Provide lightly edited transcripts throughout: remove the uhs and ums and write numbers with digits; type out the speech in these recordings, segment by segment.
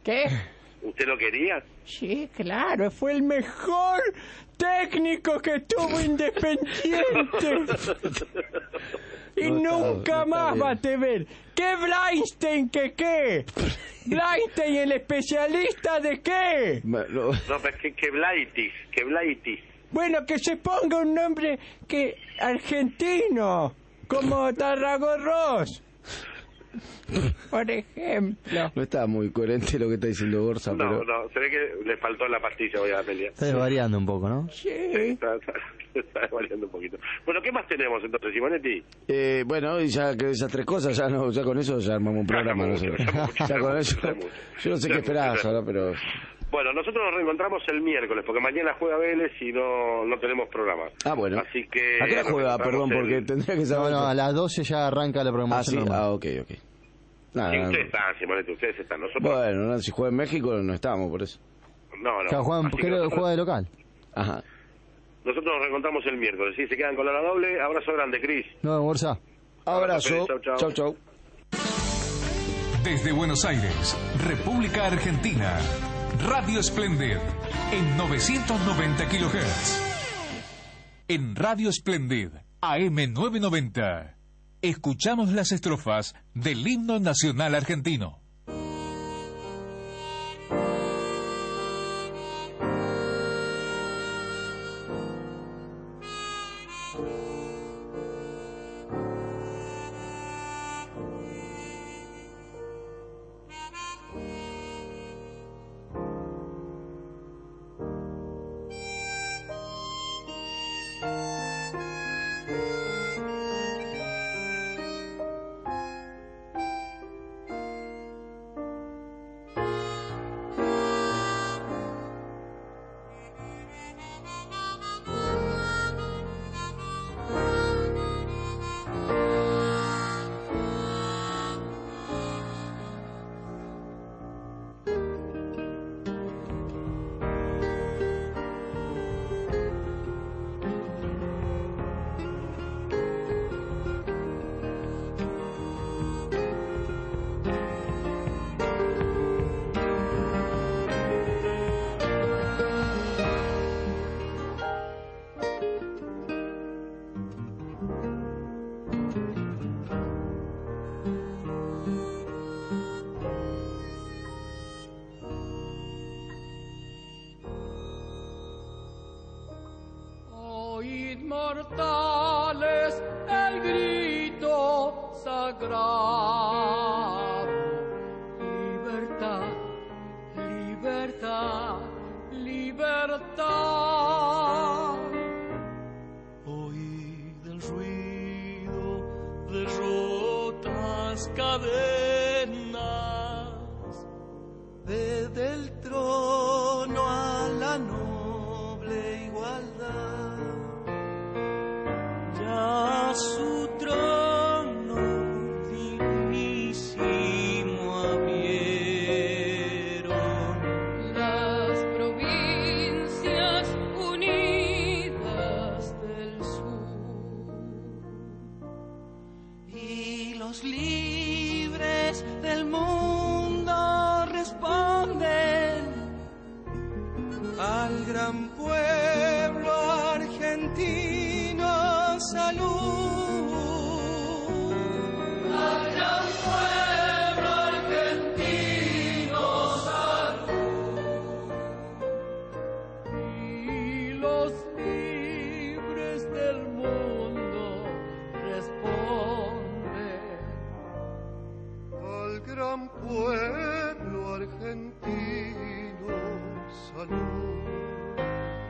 ¿Qué? ¿Usted lo quería? Sí, claro, fue el mejor técnico que tuvo Independiente. Y nunca más va a te ver. ¿Qué Blainstein que qué? ¿Blainstein el especialista de qué? No, pero que Blaitis. Bueno, que se ponga un nombre que argentino, como Tarragorros, por ejemplo. No está muy coherente lo que está diciendo Borsa, pero... No, se ve que le faltó la pastilla hoy a Amelia. Está desvariando un poco, ¿no? Sí. Está desvariando un poquito. Bueno, ¿qué más tenemos entonces, Simonetti? Bueno, y ya que esas tres cosas, ya con eso ya armamos un programa, no sé. Ya con eso, yo no sé qué esperabas ahora, pero... Bueno, nosotros nos reencontramos el miércoles, porque mañana juega Vélez y no tenemos programa. Ah, bueno. Así que... ¿A qué hora juega? Perdón, porque tendría que saber... No, a las 12 ya arranca la programación. Ah, sí, normal. ok. Nada, Sí, ustedes están, Simonetti, ustedes están. Nosotros... Bueno, si juega en México no estamos, por eso. No. O sea, juega de local. Ajá. Nosotros nos reencontramos el miércoles, ¿sí? Se quedan con la hora doble. Abrazo grande, Cris. No, Borsa. Abrazo. Chau. Desde Buenos Aires, República Argentina, Radio Splendid, en 990 kHz. En Radio Splendid, AM 990, escuchamos las estrofas del himno nacional argentino. Mortales, el grito sagrado. Libertad, libertad, libertad. Oíd el ruido de rotas cadenas. Ved el trono a la noble igualdad. A su trono dignísimo abrieron las provincias unidas del sur, y los libres del mundo responden al gran pueblo argentino. Salud al gran pueblo argentino, salud. Y los libres del mundo responden al gran pueblo argentino, salud.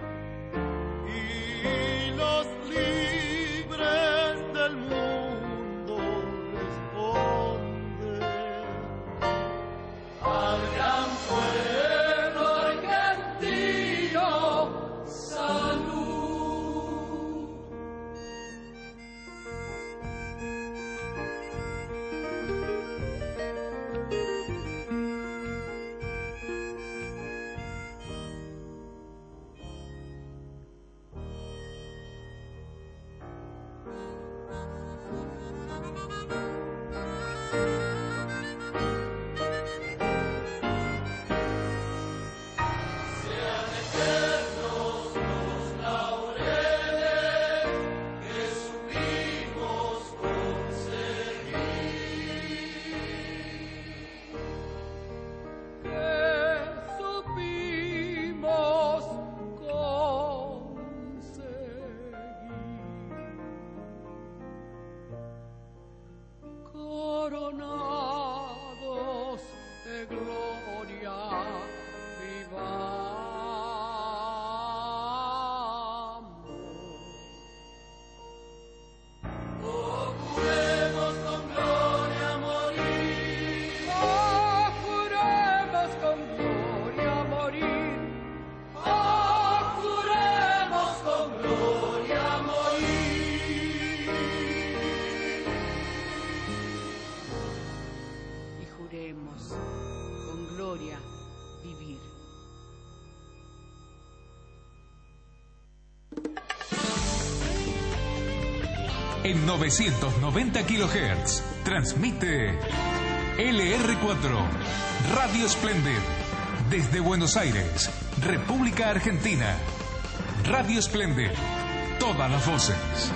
vivir. En 990 kHz transmite LR4 Radio Splendid desde Buenos Aires, República Argentina. Radio Splendid, todas las voces.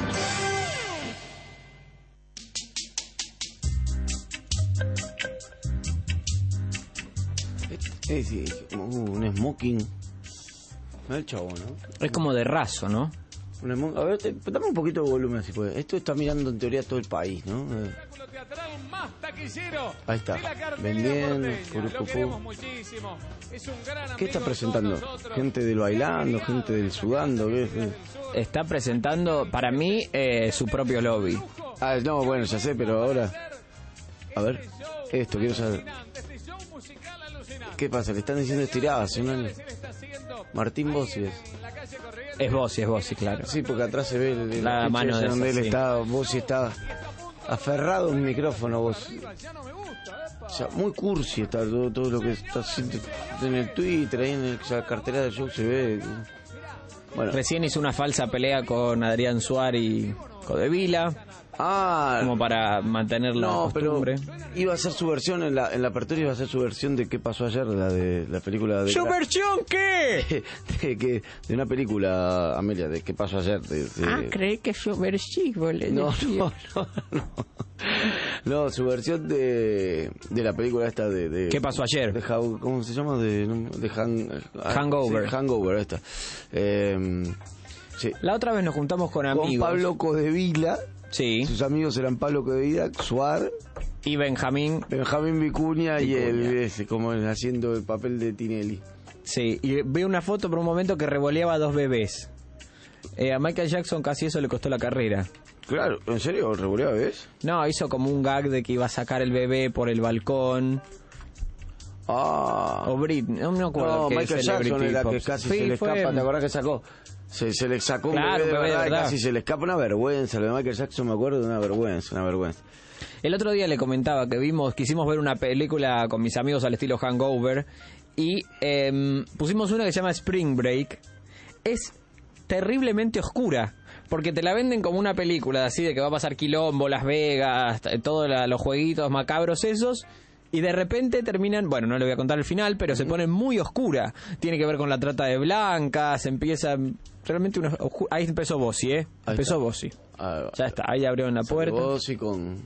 Es un smoking. No el chavo, ¿no? Es como de raso, ¿no? A ver, dame un poquito de volumen si puede. Esto está mirando en teoría todo el país, ¿no? Ahí está. Vendiendo. ¿Qué está presentando? ¿Gente del bailando? ¿Gente del sudando? ¿Qué? Está presentando, para mí, su propio lobby. Ah, no, bueno, ya sé, pero ahora... A ver, esto, quiero saber. ¿Qué pasa? Le están diciendo estiradas, ¿no? Martín Bossi es Bossi, claro. Sí, porque atrás se ve la mano de donde esa, él sí. está. Bossi está aferrado a un micrófono, Bossi. O sea, muy cursi está todo lo que está haciendo en el Twitter, ahí en la cartera del show se ve. Bueno. Recién hizo una falsa pelea con Adrián Suárez y Codevila. Como para mantener la costumbre. Pero iba a ser su versión en la apertura, iba a ser su versión de qué pasó ayer, la de la película de... ¿Su versión qué? De una película, Amelia, de qué pasó ayer. Creí que su versión. No, su versión de la película esta de ¿qué pasó ayer? ¿Cómo se llama? Hangover. Sí, Hangover, esta. Sí. La otra vez nos juntamos con amigos. Con Pablo Codevila. Sí. Sus amigos eran Pablo Codevila, Suar y Benjamín Vicuña y él como haciendo el papel de Tinelli. Sí, y vi una foto por un momento que revoleaba 2 bebés. A Michael Jackson casi eso le costó la carrera. Claro, ¿en serio? ¿Revoleaba bebés? No, hizo como un gag de que iba a sacar el bebé por el balcón. O Britney, no me acuerdo. No, Michael Jackson era que casi se le escapa, ¿te acordás que sacó? Se le sacó un bebé de verdad, casi se le escapa, una vergüenza. Lo de Michael Jackson me acuerdo de una vergüenza. El otro día le comentaba que quisimos ver una película con mis amigos al estilo Hangover y pusimos una que se llama Spring Break. Es terriblemente oscura, porque te la venden como una película así de que va a pasar quilombo, Las Vegas, todos los jueguitos macabros esos. Y de repente terminan, bueno, no le voy a contar el final, pero se pone muy oscura. Tiene que ver con la trata de blancas, empieza realmente ahí empezó Bossi, empezó Bossi. Ya está, ahí abrieron la puerta. Bossi con...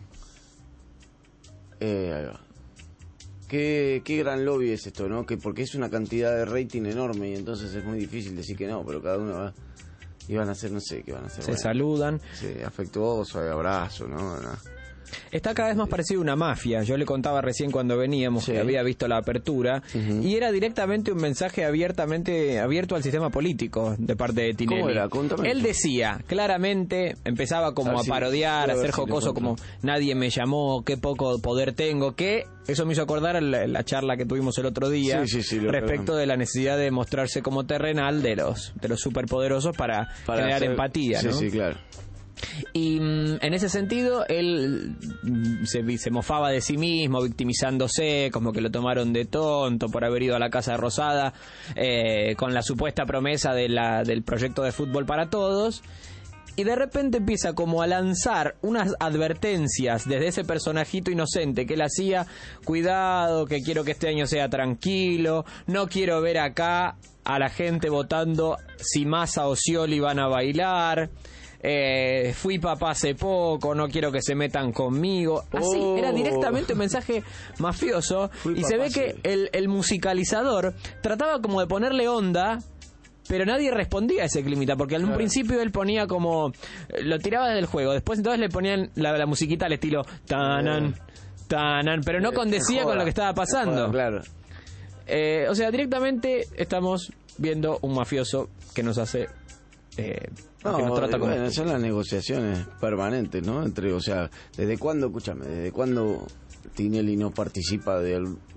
ahí va. Qué gran lobby es esto, ¿no? Porque es una cantidad de rating enorme y entonces es muy difícil decir que no, pero cada uno va... Y van a hacer, no sé qué van a hacer. Se saludan. Sí, afectuoso, abrazo, ¿no? Está cada vez más parecido a una mafia. Yo le contaba recién cuando veníamos que había visto la apertura y era directamente un mensaje abierto al sistema político de parte de Tinelli. ¿Cómo era? Contame. Él decía claramente, empezaba como a parodiar, a hacer jocoso como nadie me llamó, qué poco poder tengo, que eso me hizo acordar a la charla que tuvimos el otro día respecto de la necesidad de mostrarse como terrenal de los superpoderosos para generar empatía, ¿no? Sí, claro. Y en ese sentido él se mofaba de sí mismo, victimizándose, como que lo tomaron de tonto por haber ido a la Casa Rosada con la supuesta promesa del proyecto de fútbol para todos. Y de repente empieza como a lanzar unas advertencias desde ese personajito inocente que él hacía: cuidado, que quiero que este año sea tranquilo, no quiero ver acá a la gente votando si Massa o Scioli van a bailar, fui papá hace poco, no quiero que se metan conmigo. Así, era directamente un mensaje mafioso. Y se ve que el musicalizador trataba como de ponerle onda, pero nadie respondía a ese climita, porque en un principio él ponía como... lo tiraba del juego, después entonces le ponían la musiquita al estilo tanan, tanan, pero no condecía con lo que estaba pasando. Claro. O sea, directamente estamos viendo un mafioso que nos hace... que nos trata como... Bueno, son las negociaciones permanentes, ¿no? ¿desde cuándo, Tinelli no participa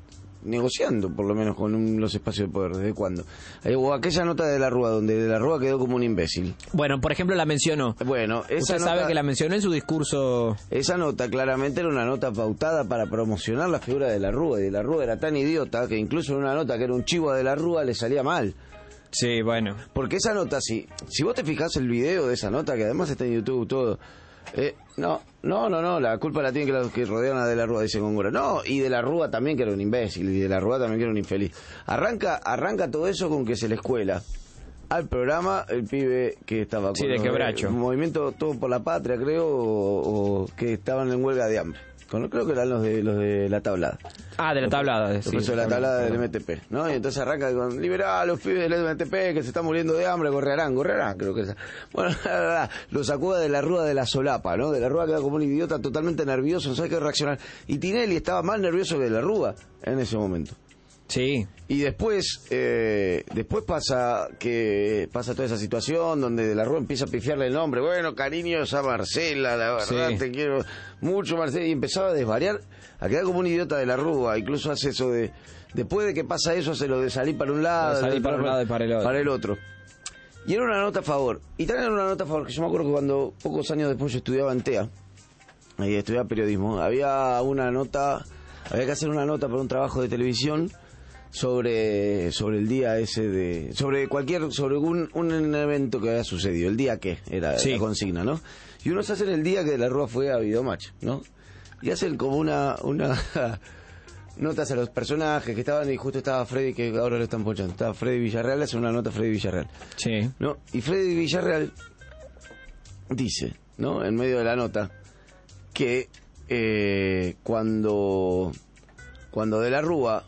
negociando, por lo menos, con los espacios de poder. ¿Desde cuándo? O aquella nota de la Rúa, donde de la Rúa quedó como un imbécil. Bueno, por ejemplo, la mencionó. Bueno, esa Usted sabe nota, que la mencionó en su discurso. esa nota claramente era una nota pautada para promocionar la figura de la Rúa, y de la Rúa era tan idiota que incluso en una nota que era un chivo de la Rúa le salía mal. Sí, bueno. Porque esa nota, si vos te fijás el video de esa nota, que además está en YouTube todo, no, la culpa la tienen que los que rodean a De la Rúa, dice Góngora. No, y De la Rúa también que era un imbécil, y De la Rúa también que era un infeliz. Arranca todo eso con que se le escuela al programa el pibe que estaba sí, de Quebracho. Movimiento Todo por la Patria, creo, o que estaban en huelga de hambre. Creo que eran los de la tablada. Ah, de la tablada. Los presos de la tablada del MTP, ¿no? Y entonces arranca con liberar a los pibes del MTP que se están muriendo de hambre, correrán, creo que es. Bueno, lo sacó de la Rúa de la solapa, ¿no? De la Rúa quedó como un idiota totalmente nervioso, no sabe qué reaccionar. Y Tinelli estaba más nervioso que De la Rúa en ese momento. Sí. Y después pasa toda esa situación donde De la Rúa empieza a pifiarle el nombre. Bueno, cariños a Marcela, la verdad, sí, te quiero mucho, Marcela. Y empezaba a desvariar, a quedar como un idiota De la Rúa. Incluso hace eso de, después de que pasa eso, hace lo de salir para un lado, salir para un lado y para el otro. Y era una nota a favor. Y también era una nota a favor, que yo me acuerdo que cuando, pocos años después, yo estudiaba en TEA, y estudiaba periodismo, había que hacer una nota para un trabajo de televisión sobre el día ese sobre un evento que había sucedido, el día que era la consigna, ¿no? Y uno se hace en el día que De la Rúa fue a Videomatch, ¿no? Y hacen como una notas a los personajes que estaban, y justo estaba Freddy, que ahora lo están ponchando, estaba Freddy Villarreal, hace una nota a Freddy Villarreal, sí, ¿no? Y Freddy Villarreal dice, ¿no?, en medio de la nota, que cuando De la Rúa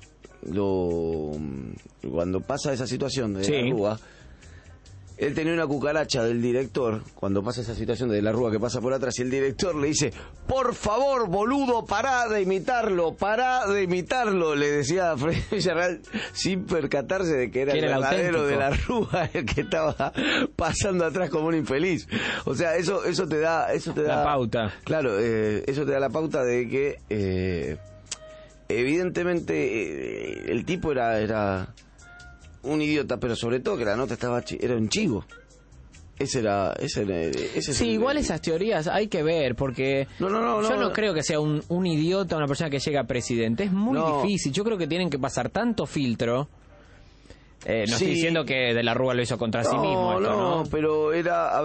cuando pasa esa situación de De la Rúa, él tenía una cucaracha del director, cuando pasa esa situación de La Rúa que pasa por atrás, y el director le dice: por favor, boludo, pará de imitarlo, le decía a Freddy Villarreal, sin percatarse de que era el verdadero De la Rúa el que estaba pasando atrás como un infeliz. O sea, eso te da la pauta. Claro, eso te da la pauta de que evidentemente el tipo era un idiota, pero sobre todo que la nota era un chivo. Ese sí, igual esas teorías hay que ver, porque yo no creo que sea un idiota una persona que llega a presidente. Es muy difícil. Yo creo que tienen que pasar tanto filtro. No estoy diciendo que De la Rúa lo hizo contra sí mismo. No, pero era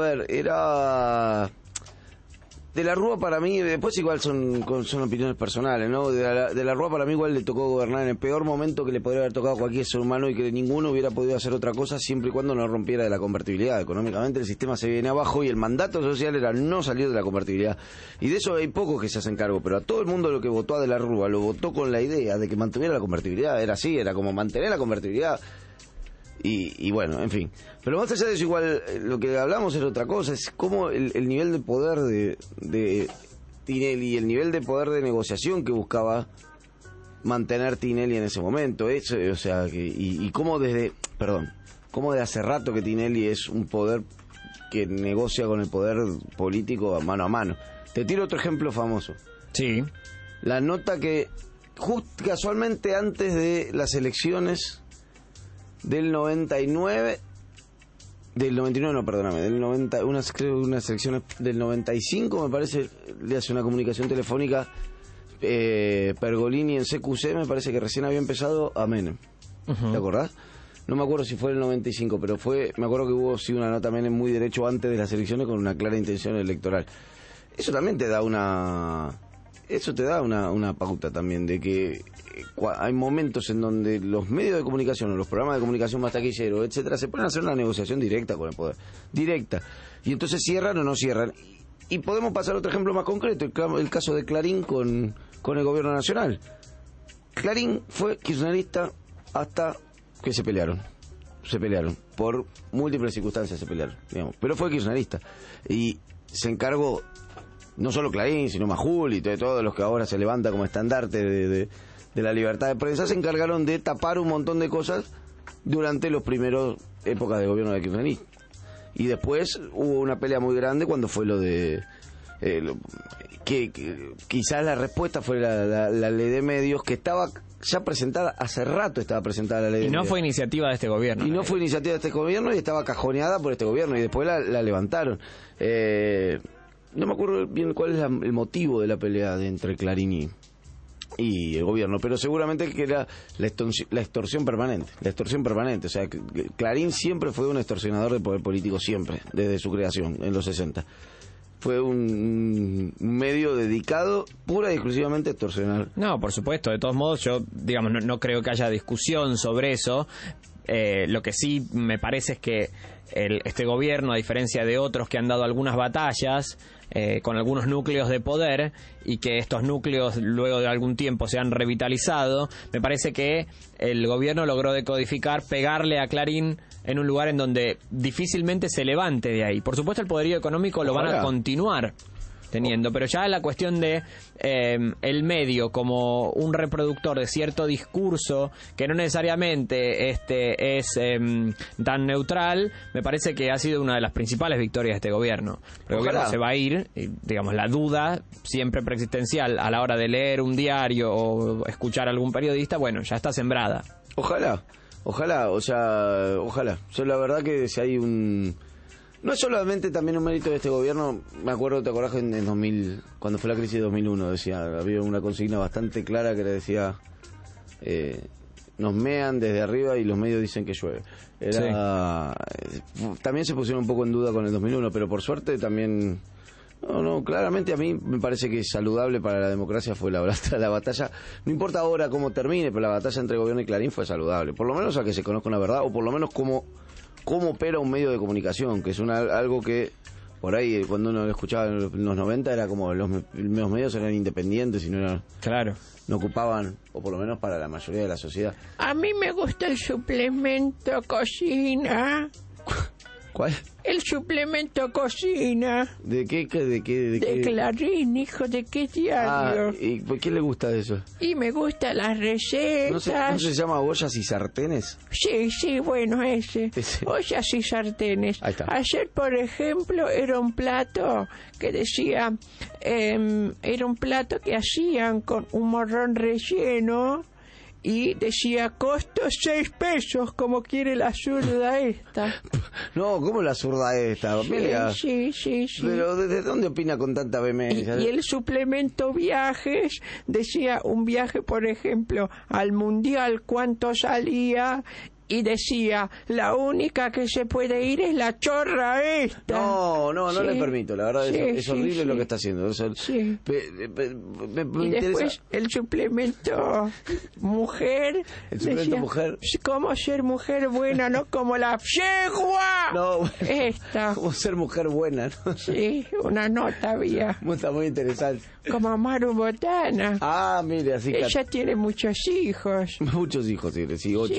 De la Rúa, para mí, después igual son opiniones personales, ¿no? De la Rúa, para mí, igual le tocó gobernar en el peor momento que le podría haber tocado a cualquier ser humano, y que ninguno hubiera podido hacer otra cosa siempre y cuando no rompiera de la convertibilidad. Económicamente el sistema se viene abajo, y el mandato social era no salir de la convertibilidad. Y de eso hay pocos que se hacen cargo, pero a todo el mundo lo que votó a De la Rúa lo votó con la idea de que mantuviera la convertibilidad. Era así, era como mantener la convertibilidad. Y bueno, en fin. Pero más allá de eso, igual lo que hablamos es otra cosa, es cómo el nivel de poder de Tinelli, el nivel de poder de negociación que buscaba mantener Tinelli en ese momento. O sea, y cómo de hace rato que Tinelli es un poder que negocia con el poder político mano a mano. Te tiro otro ejemplo famoso. Sí. La nota que casualmente antes de las elecciones del 99, unas elecciones del 95, me parece, le hace una comunicación telefónica Pergolini en CQC, me parece que recién había empezado a Menem. ¿Te acordás? No me acuerdo si fue el 95, pero me acuerdo que hubo una nota Menem muy derecho antes de las elecciones con una clara intención electoral. Eso también te da una pauta también de que hay momentos en donde los medios de comunicación o los programas de comunicación más taquilleros, etcétera, se pueden hacer una negociación directa con el poder, directa, y entonces cierran o no cierran. Y podemos pasar a otro ejemplo más concreto, el caso de Clarín con el gobierno nacional. Clarín fue kirchnerista hasta que se pelearon por múltiples circunstancias, digamos, pero fue kirchnerista y se encargó, no solo Clarín, sino Majul y todos los que ahora se levanta como estandarte de la libertad de prensa, se encargaron de tapar un montón de cosas durante los primeros épocas de gobierno de Kirchner. Y después hubo una pelea muy grande cuando fue lo de... que quizás la respuesta fue la ley de medios, que estaba ya presentada, hace rato estaba presentada la ley. Y no fue iniciativa de este gobierno. Y no fue iniciativa de este gobierno y estaba cajoneada por este gobierno y después la levantaron. No me acuerdo bien cuál es el motivo de la pelea entre Clarín y el gobierno, pero seguramente que era la extorsión permanente. La extorsión permanente. O sea, Clarín siempre fue un extorsionador de poder político, siempre, desde su creación, en los 60. Fue un medio dedicado pura y exclusivamente a extorsionar. No, por supuesto. De todos modos, yo, digamos, no creo que haya discusión sobre eso. Lo que sí me parece es que este gobierno, a diferencia de otros que han dado algunas batallas con algunos núcleos de poder y que estos núcleos luego de algún tiempo se han revitalizado, me parece que el gobierno logró decodificar, pegarle a Clarín en un lugar en donde difícilmente se levante de ahí. Por supuesto, el poderío económico lo van a continuar teniendo, pero ya la cuestión de el medio como un reproductor de cierto discurso que no necesariamente es tan neutral, me parece que ha sido una de las principales victorias de este gobierno. El gobierno se va a ir, y, digamos, la duda siempre preexistencial a la hora de leer un diario o escuchar a algún periodista, bueno, ya está sembrada. Ojalá, o sea, ojalá. Yo la verdad que si hay no es solamente también un mérito de este gobierno. Me acuerdo, ¿te acordás en 2000, cuando fue la crisis de 2001, había una consigna bastante clara que le decía, nos mean desde arriba y los medios dicen que llueve. También se pusieron un poco en duda con el 2001, pero por suerte también... No, claramente a mí me parece que saludable para la democracia fue la batalla. No importa ahora cómo termine, pero la batalla entre gobierno y Clarín fue saludable. Por lo menos a que se conozca una verdad, o por lo menos cómo opera un medio de comunicación, que es algo que por ahí cuando uno lo escuchaba en los 90 era como los medios eran independientes y no eran, no ocupaban, o por lo menos para la mayoría de la sociedad. A mí me gusta el suplemento cocina. ¿Cuál? El suplemento cocina. ¿De qué? De Clarín, hijo, ¿de qué diario? ¿Y por qué le gusta eso? Y me gustan las recetas. ¿No se llama ollas y sartenes? Sí, bueno, ese. Ollas y sartenes. Ahí está. Ayer, por ejemplo, era un plato que decía, era un plato que hacían con un morrón relleno. Y decía, costo 6 pesos, como quiere la zurda esta. No, ¿cómo la zurda esta? Amelia? Sí. Pero ¿desde dónde opina con tanta vehemencia? Y el suplemento viajes decía, un viaje, por ejemplo, al Mundial, ¿cuánto salía? Y decía, la única que se puede ir es la chorra esta. No le permito, la verdad es horrible lo que está haciendo. Y después el suplemento mujer. El suplemento decía, mujer. ¿Cómo ser mujer buena, no como la yegua? No, esta. ¿Cómo ser mujer buena? ¿No? Sí, una nota había. Está muy interesante. Como Maru Botana. Ah, mire, así que... Ella tiene muchos hijos. Muchos hijos tiene, sí, 8.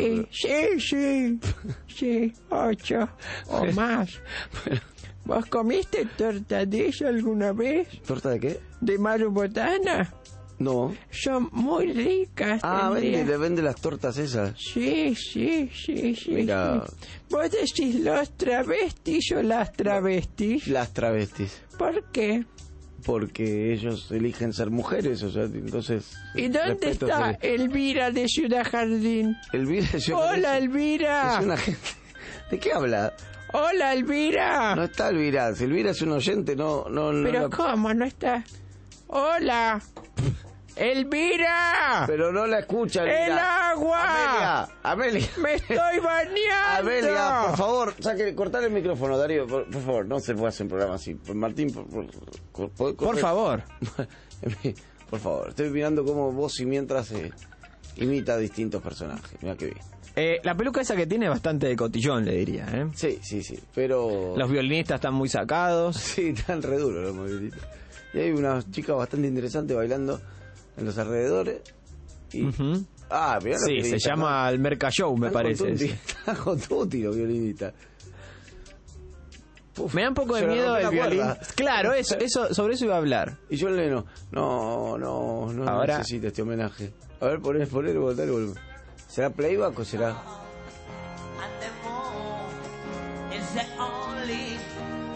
Sí, 8 o más. Bueno. ¿Vos comiste torta de ella alguna vez? ¿Torta de qué? ¿De Maru Botana? No. Son muy ricas. Le vende las tortas esas. Sí. Mira. ¿Vos decís los travestis o las travestis? Las travestis. ¿Por qué? Porque ellos eligen ser mujeres, o sea, entonces... ¿Y dónde está Elvira de Ciudad Jardín? Elvira de Ciudad Jardín. ¡Hola, Elvira! Es una gente... ¿De qué habla? ¡Hola, Elvira! No está Elvira, si Elvira es un oyente, no... ¿Pero cómo? ¿No está? ¡Hola! ¡Elvira! Pero no la escucha, Elvira. ¡El agua! Amelia. ¡Me estoy bañando! Amelia, por favor, cortar el micrófono, Darío, por favor, no se puede hacer un programa así. Martín, por favor. Por favor, estoy mirando cómo vos y mientras imita a distintos personajes. Mira qué bien. La peluca esa que tiene es bastante de cotillón, le diría, ¿eh? Sí, pero... Los violinistas están muy sacados. Sí, están re duros los violinistas. Y hay una chica bastante interesante bailando en los alrededores. Y... mirá, sí, se llama el Merca Show, me parece. Está con Tuti los violinistas. Me da un poco de miedo el violín. Claro, eso, sobre eso iba a hablar. Y John Lennon, no necesita este homenaje. A ver, poner, volver. ¿Será playback o será...?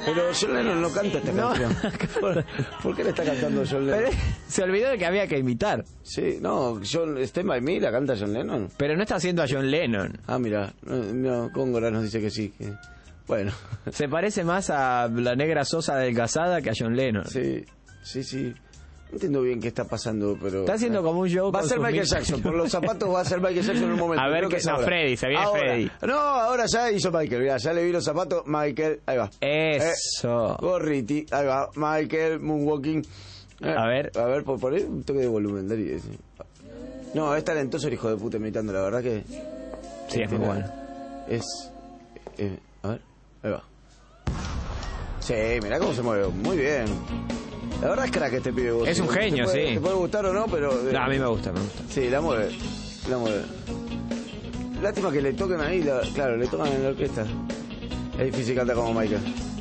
Pero John Lennon no canta esta canción. ¿Por qué le está cantando John Lennon? Pero se olvidó de que había que imitar. Sí, no, Stand By Me la canta John Lennon. Pero no está haciendo a John Lennon. Ah, mira, no, Góngora nos dice que sí. Bueno. Se parece más a la negra Sosa adelgazada que a John Lennon. Sí. No entiendo bien qué está pasando, pero... Está haciendo como un show. Va a ser Michael Jackson, por los zapatos va a ser Michael Jackson en un momento. A ver qué es Freddy, se viene Freddy. No, ahora ya hizo Michael, mirá, ya le vi los zapatos, Michael, ahí va. Eso. Gorriti, ahí va, Michael, Moonwalking. A ver, por ahí un toque de volumen, Darío. No, es talentoso el hijo de puta imitando, la verdad que... Sí, es muy bueno. A ver, ahí va. Sí, mirá cómo se mueve, muy bien. La verdad es crack este pibe. Vos. Es un genio, sí. Te puede gustar o no, pero... No, a mí me gusta. Sí, la mueve. Lástima que le toquen ahí, claro, le tocan en la orquesta. Es difícil cantar como Michael.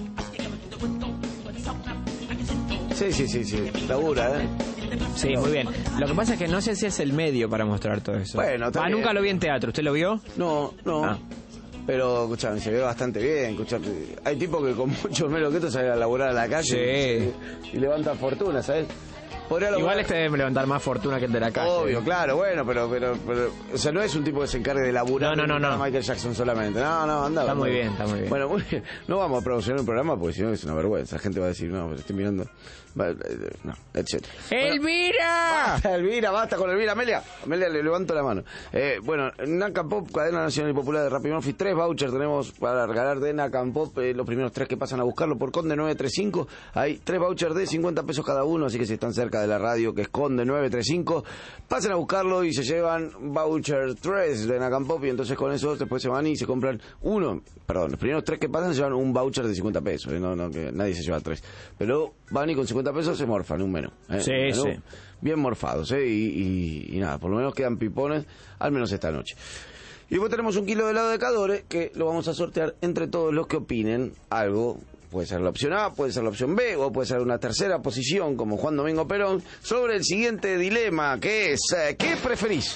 Sí, labura, Sí, muy bien. Lo que pasa es que no sé si es el medio para mostrar todo eso. Bueno, nunca lo vi en teatro, ¿usted lo vio? No. Ah. Pero, escuchame, se ve bastante bien. Escuchame, hay tipos que con mucho menos que esto salen a laburar a la calle y levantan fortuna, ¿sabes? Igual este debe levantar más fortuna que el de la calle. Obvio, claro, bueno, pero o sea, no es un tipo que se encargue de laburar no. Michael Jackson solamente. No, anda. Está muy bien. Bueno, muy bien. No vamos a promocionar el programa porque si no es una vergüenza. La gente va a decir, no, pero estoy mirando. No, etc. ¡Elvira! Basta con Elvira. Amelia, le levanto la mano. Bueno, Nacan Pop, cadena nacional y popular de Rappi Murphy, 3 vouchers tenemos para regalar de Nacan Pop. Los primeros 3 que pasan a buscarlo por Conde 935. Hay 3 vouchers de 50 pesos cada uno, así que si están cerca de la radio, que es Conde 935, pasen a buscarlo y se llevan voucher 3 de Nacan Pop, y entonces con eso después se van y se compran los primeros 3 que pasan se llevan un voucher de 50 pesos, no que nadie se lleva 3, pero van y con 50 pesos se morfan un menú. Sí. Bien morfados, y nada, por lo menos quedan pipones, al menos esta noche. Y después tenemos 1 kilo de helado de Cadore, que lo vamos a sortear entre todos los que opinen algo. Puede ser la opción A, puede ser la opción B, o puede ser una tercera posición, como Juan Domingo Perón, sobre el siguiente dilema, que es, ¿qué preferís?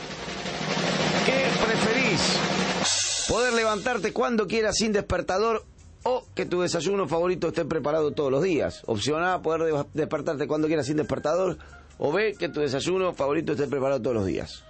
¿Qué preferís? ¿Poder levantarte cuando quieras sin despertador, o que tu desayuno favorito esté preparado todos los días? Opción A, poder despertarte cuando quieras sin despertador, o B, que tu desayuno favorito esté preparado todos los días.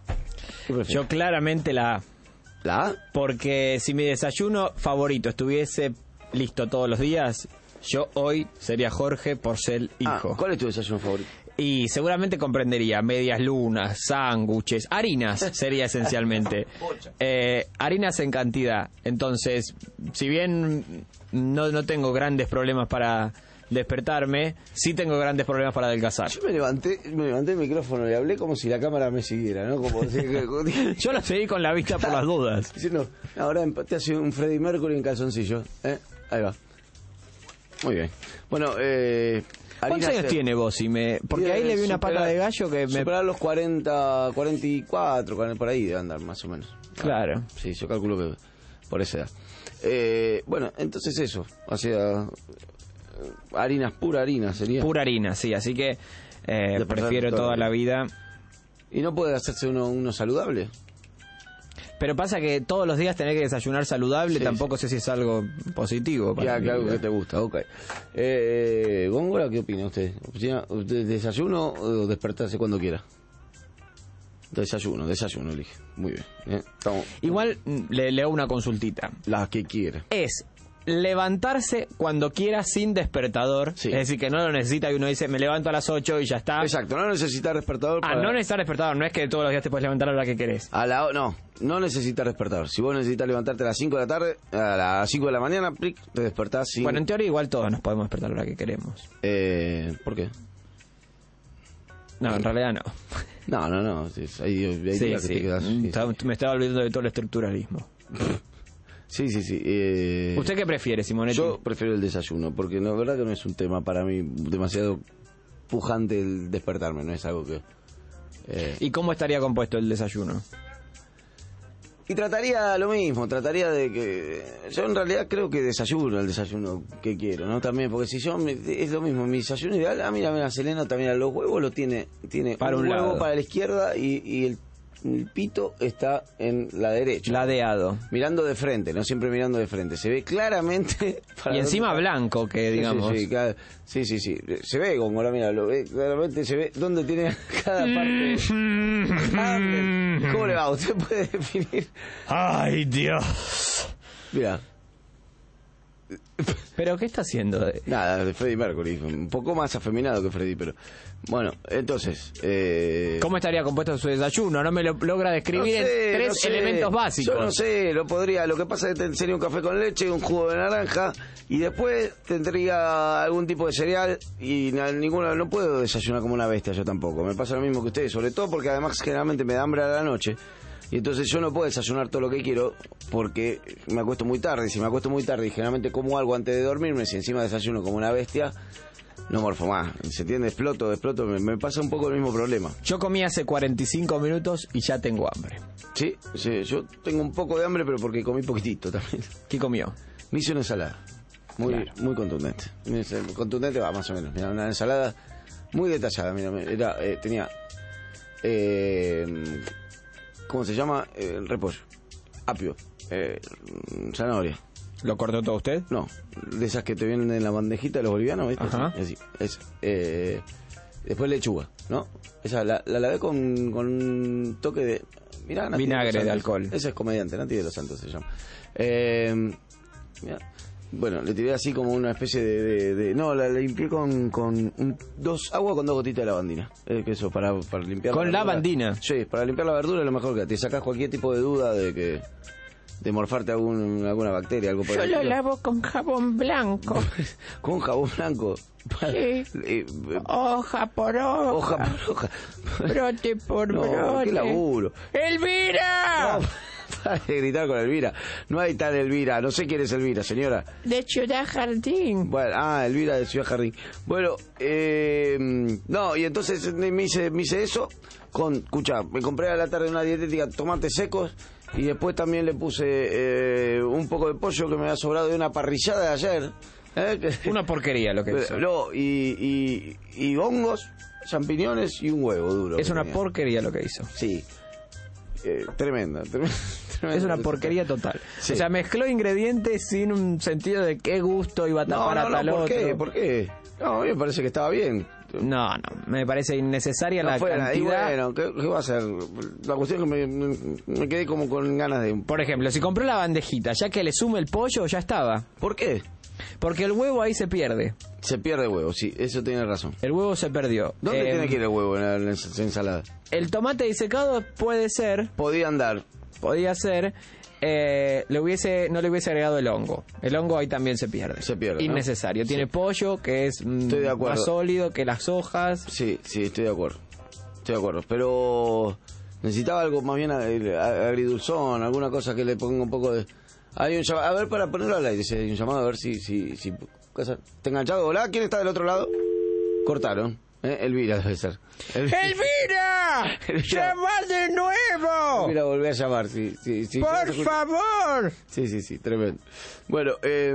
Yo claramente la A. ¿La A? Porque si mi desayuno favorito estuviese listo todos los días, yo hoy sería Jorge Porcel hijo. ¿Cuál es tu desayuno favorito? Y seguramente comprendería medias lunas, sándwiches, harinas sería esencialmente. Harinas en cantidad. Entonces, si bien no tengo grandes problemas para despertarme, sí tengo grandes problemas para adelgazar. Yo me levanté el micrófono y hablé como si la cámara me siguiera, ¿no? Yo lo seguí con la vista por las dudas. Diciendo, ahora te hace un Freddie Mercury en calzoncillo, Ahí va. Muy bien. Bueno, ¿cuántos años tiene vos? Porque ahí le vi una pata de gallo que me... Superar los 40, 44, por ahí debe andar, más o menos. Claro. Sí, yo calculo que por esa edad. Bueno, entonces eso, o sea, pura harina sería. Pura harina, sí, así que prefiero toda la vida. ¿Y no puede hacerse uno saludable? Pero pasa que todos los días tener que desayunar saludable, tampoco sé si es algo positivo. Ya, que algo que te gusta, ok. Góngora, ¿qué opina usted? ¿Desayuno o despertarse cuando quiera? Desayuno, elige. Muy bien. Igual le hago una consultita. La que quiera. Es levantarse cuando quiera sin despertador. Sí. Es decir, que no lo necesita y uno dice, me levanto a las 8 y ya está. Exacto, no necesita despertador. No necesita despertador, no es que todos los días te puedes levantar a la hora que querés. No necesitas despertador. Si vos necesitas levantarte a las 5 de la tarde, a las 5 de la mañana, te despertás sin... Bueno, en teoría igual todos nos podemos despertar a la hora que queremos. ¿Por qué? No, en realidad no. No. Hay días que te quedás... Me estaba olvidando de todo el estructuralismo. Sí. ¿Usted qué prefiere, Simonetti? Yo prefiero el desayuno, porque la verdad que no es un tema para mí demasiado pujante el despertarme, no es algo que... ¿Y cómo estaría compuesto el desayuno? Y trataría lo mismo, trataría de que... Yo en realidad creo que desayuno el desayuno que quiero, ¿no? También, porque si yo... es lo mismo, mi desayuno ideal... mira, Selena también los huevos lo tiene para un huevo lado. para la izquierda y el pito está en la derecha. Ladeado. Mirando de frente, no siempre mirando de frente. Se ve claramente... Y encima blanco, que digamos... Sí. Se ve, Góngora, mira, lo ve, claramente se ve dónde tiene cada parte. ¿Cómo le va? ¿Usted puede definir? ¡Ay, Dios! Mira. ¿Pero qué está haciendo? Nada, de Freddie Mercury. Un poco más afeminado que Freddie, pero... Bueno, entonces... ¿Cómo estaría compuesto su desayuno? No me lo logra describir en tres elementos básicos. Yo no sé, lo podría... Lo que pasa es que sería un café con leche, un jugo de naranja, y después tendría algún tipo de cereal, y ninguna... No puedo desayunar como una bestia yo tampoco. Me pasa lo mismo que ustedes, sobre todo porque además generalmente me da hambre a la noche. Y entonces yo no puedo desayunar todo lo que quiero porque me acuesto muy tarde. Si me acuesto muy tarde y generalmente como algo antes de dormirme, si encima desayuno como una bestia, no morfo más. ¿Se entiende? Exploto. Me pasa un poco el mismo problema. Yo comí hace 45 minutos y ya tengo hambre. Sí, yo tengo un poco de hambre, pero porque comí poquitito también. ¿Qué comió? Me hice una ensalada. Muy contundente. Contundente va, más o menos. Mira, una ensalada muy detallada. Mira, tenía... ¿cómo se llama? Repollo, apio, zanahoria. ¿Lo cortó todo usted? No, de esas que te vienen en la bandejita de los bolivianos, ¿viste? Ajá. Así, esa. Después lechuga, ¿no? Esa la lavé con un toque de... Mirá, Nati vinagre de alcohol. Esa es comediante, Nati de los Santos se llama. Mirá. Bueno, le tiré así como una especie de no, la limpié con agua con 2 gotitas de lavandina. Que eso, para limpiar ¿Con lavandina? Sí, para limpiar la verdura es lo mejor que te sacas cualquier tipo de duda de morfarte alguna bacteria, algo por Yo el lo estilo. lavo con jabón blanco. ¿Con jabón blanco? Sí. Hoja por hoja. Hoja por hoja. Brote por No, brote. qué laburo. ¡Elvira! No, para de gritar con Elvira. No hay tal Elvira. No sé quién es Elvira, señora. De Ciudad Jardín. Bueno, Elvira de Ciudad Jardín. Bueno, no, y entonces me hice eso escucha, me compré a la tarde una dietética, tomates secos, y después también le puse un poco de pollo que me había sobrado de una parrillada de ayer. Una porquería lo que hizo. No, y hongos, champiñones y un huevo duro. Es una porquería lo que hizo. Sí. Tremenda. Es una porquería total. Sí. O sea, mezcló ingredientes sin un sentido de qué gusto iba a tapar a tal otro. ¿Por qué? No, a mí me parece que estaba bien. No, me parece innecesaria la cantidad. Y bueno, ¿qué va a hacer? La cuestión es que me quedé como con ganas de... Por ejemplo, si compró la bandejita, ya que le sume el pollo, ya estaba. ¿Por qué? Porque el huevo ahí se pierde. Se pierde huevo, sí, eso tiene razón. El huevo se perdió. ¿Dónde tiene que ir el huevo en la ensalada? El tomate disecado puede ser... Podía ser... no le hubiese agregado el hongo. El hongo ahí también se pierde. Se pierde, innecesario. ¿no? Tiene Sí. pollo, que es más sólido que las hojas. Sí, estoy de acuerdo. Pero necesitaba algo más bien agridulzón, alguna cosa que le ponga un poco de... Hay un llamado, a ver, para ponerlo al aire, hay un llamado, a ver si ¿Está enganchado? Hola, ¿quién está del otro lado? Cortaron. Elvira debe ser. ¡Elvira! ¡Llama de nuevo! Elvira, volví a llamar, sí. ¡Por favor! Sí, tremendo. Bueno,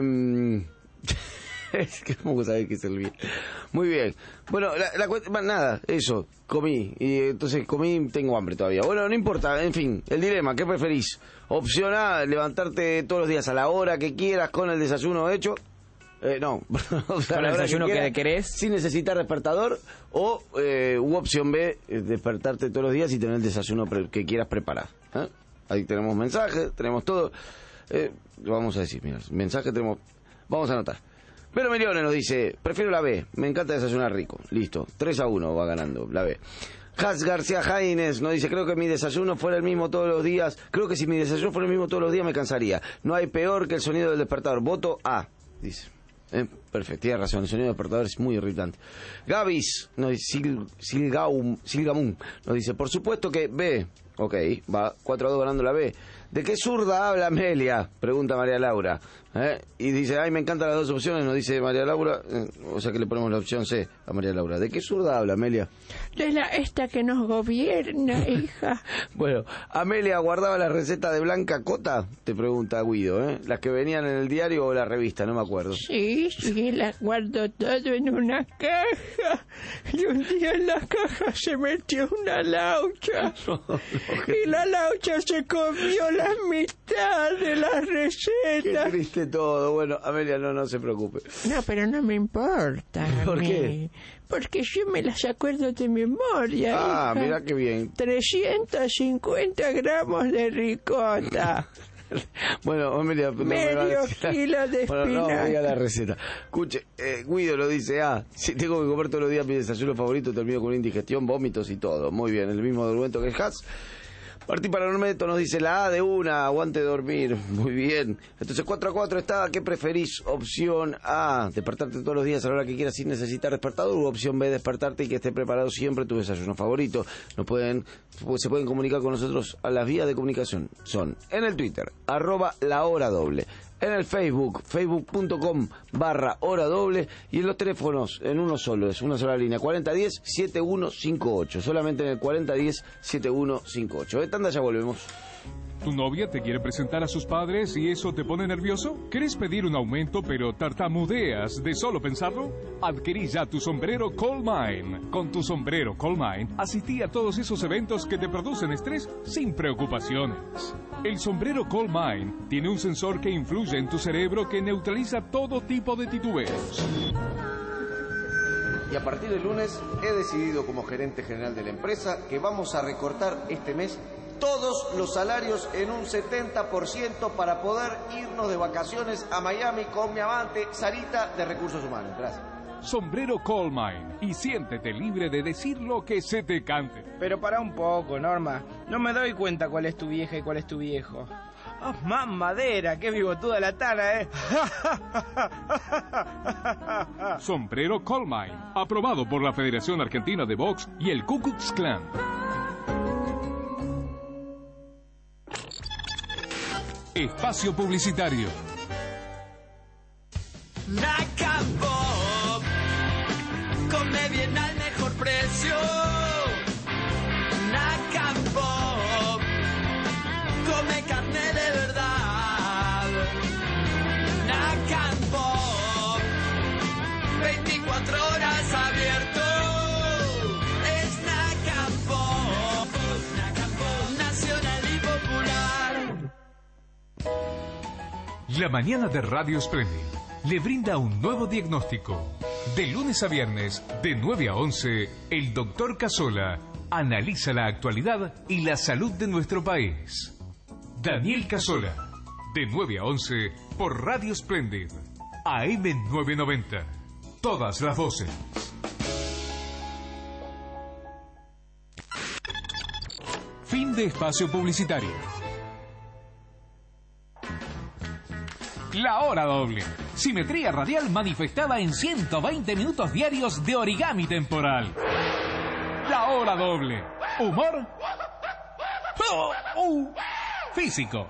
¿cómo sabés que es Elvira? Muy bien. Bueno, nada, eso, comí. Y entonces tengo hambre todavía. Bueno, no importa, en fin, el dilema, ¿qué preferís? Opción A, levantarte todos los días a la hora que quieras con el desayuno hecho. No, o sea, con el desayuno que querés, sin necesitar despertador, u opción B, despertarte todos los días y tener el desayuno que quieras preparar. Ahí tenemos mensajes, tenemos todo. Lo vamos a decir, mira, mensaje tenemos, vamos a anotar. Pero Millones nos dice, prefiero la B, me encanta desayunar rico. Listo, 3-1 va ganando la B. Has García Jaines nos dice, creo que mi desayuno fuera el mismo todos los días. Creo que si mi desayuno fuera el mismo todos los días me cansaría. No hay peor que el sonido del despertador. Voto A, dice. Perfecto, tiene razón, el sonido del despertador es muy irritante. Gavis nos dice, Silgamun nos dice, por supuesto que B. Ok, va 4-2 ganando la B. ¿De qué zurda habla Amelia? Pregunta María Laura. Y dice, ay, me encantan las dos opciones, nos dice María Laura, o sea que le ponemos la opción C a María Laura. ¿De qué zurda habla Amelia? De esta que nos gobierna, hija. Bueno, Amelia, ¿guardaba la receta de Blanca Cota? Te pregunta Guido, las que venían en el diario o la revista, no me acuerdo. Sí, las guardo todo en una caja. Y un día en la caja se metió una laucha. Y la laucha se comió la mitad de la receta. Qué triste todo. Bueno, Amelia, no se preocupe. No, pero no me importa. ¿Por qué? Porque yo me las acuerdo de memoria. Ah, hija. mira qué bien. 350 gramos de ricota. Bueno, Amelia, medio kilo de espinaca. Bueno, no voy a la receta. Escuche, Guido lo dice, si tengo que comer todos los días mi desayuno favorito, termino con indigestión, vómitos y todo. Muy bien, el mismo argumento que el Has. Martín Paranormeto nos dice la A de una, aguante dormir. Muy bien. Entonces 4-4 está, ¿qué preferís? Opción A, despertarte todos los días a la hora que quieras sin necesitar despertador. U opción B, despertarte y que esté preparado siempre tu desayuno favorito. Se pueden comunicar con nosotros a las vías de comunicación. Son en el Twitter, @lahora_doble. En el Facebook, facebook.com/hora doble, y en los teléfonos, en uno solo, es una sola línea, 4010-7158, solamente en el 4010-7158. De tanda ya volvemos. ¿Tu novia te quiere presentar a sus padres y eso te pone nervioso? ¿Querés pedir un aumento pero tartamudeas de solo pensarlo? Adquirí ya tu sombrero Colemine. Con tu sombrero Colemine asistí a todos esos eventos que te producen estrés sin preocupaciones. El sombrero Colemine tiene un sensor que influye en tu cerebro que neutraliza todo tipo de titubeos. Y a partir del lunes he decidido como gerente general de la empresa que vamos a recortar este mes todos los salarios en un 70% para poder irnos de vacaciones a Miami con mi amante Sarita de Recursos Humanos. Gracias. Sombrero Colemine, y siéntete libre de decir lo que se te cante. Pero para un poco, Norma. No me doy cuenta cuál es tu vieja y cuál es tu viejo. ¡Oh, más madera! ¡Qué bigotuda la tana, Sombrero Colemine, aprobado por la Federación Argentina de Box y el Ku Klux Klan. Espacio publicitario. Nacambo, come bien al mejor precio. Nacambo, come carne de verdad. Nacambo, 24 horas abierto. Es Nacambo, nacional y popular. La mañana de Radio Splendid le brinda un nuevo diagnóstico. De lunes a viernes, de 9 a 11, el Dr. Casola analiza la actualidad y la salud de nuestro país. Daniel Casola, de 9 a 11, por Radio Splendid, AM 990. Todas las voces. Fin de espacio publicitario. La hora doble. Simetría radial manifestada en 120 minutos diarios de origami temporal. La hora doble. Humor. Físico.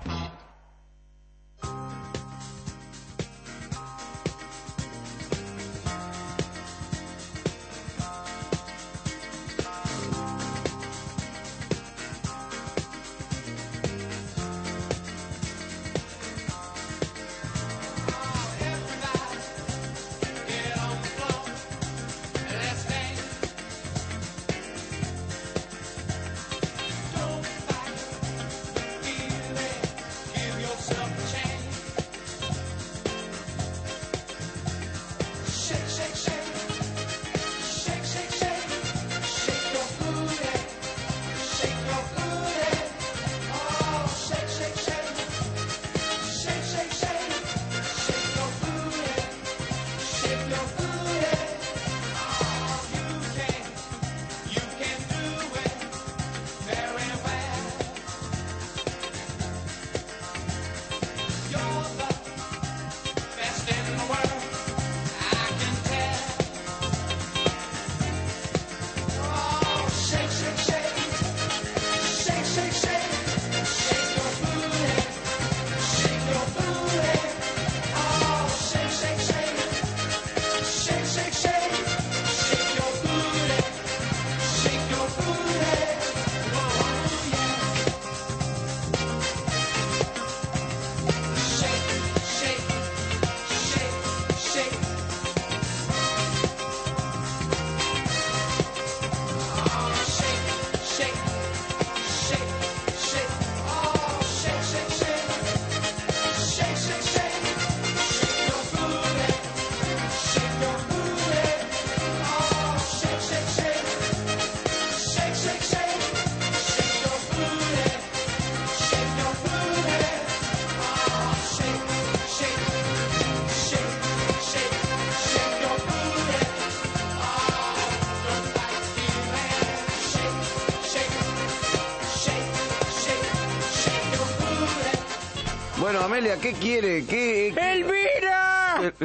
Bueno, Amelia, ¿qué quiere? ¿Qué? ¡Elvira!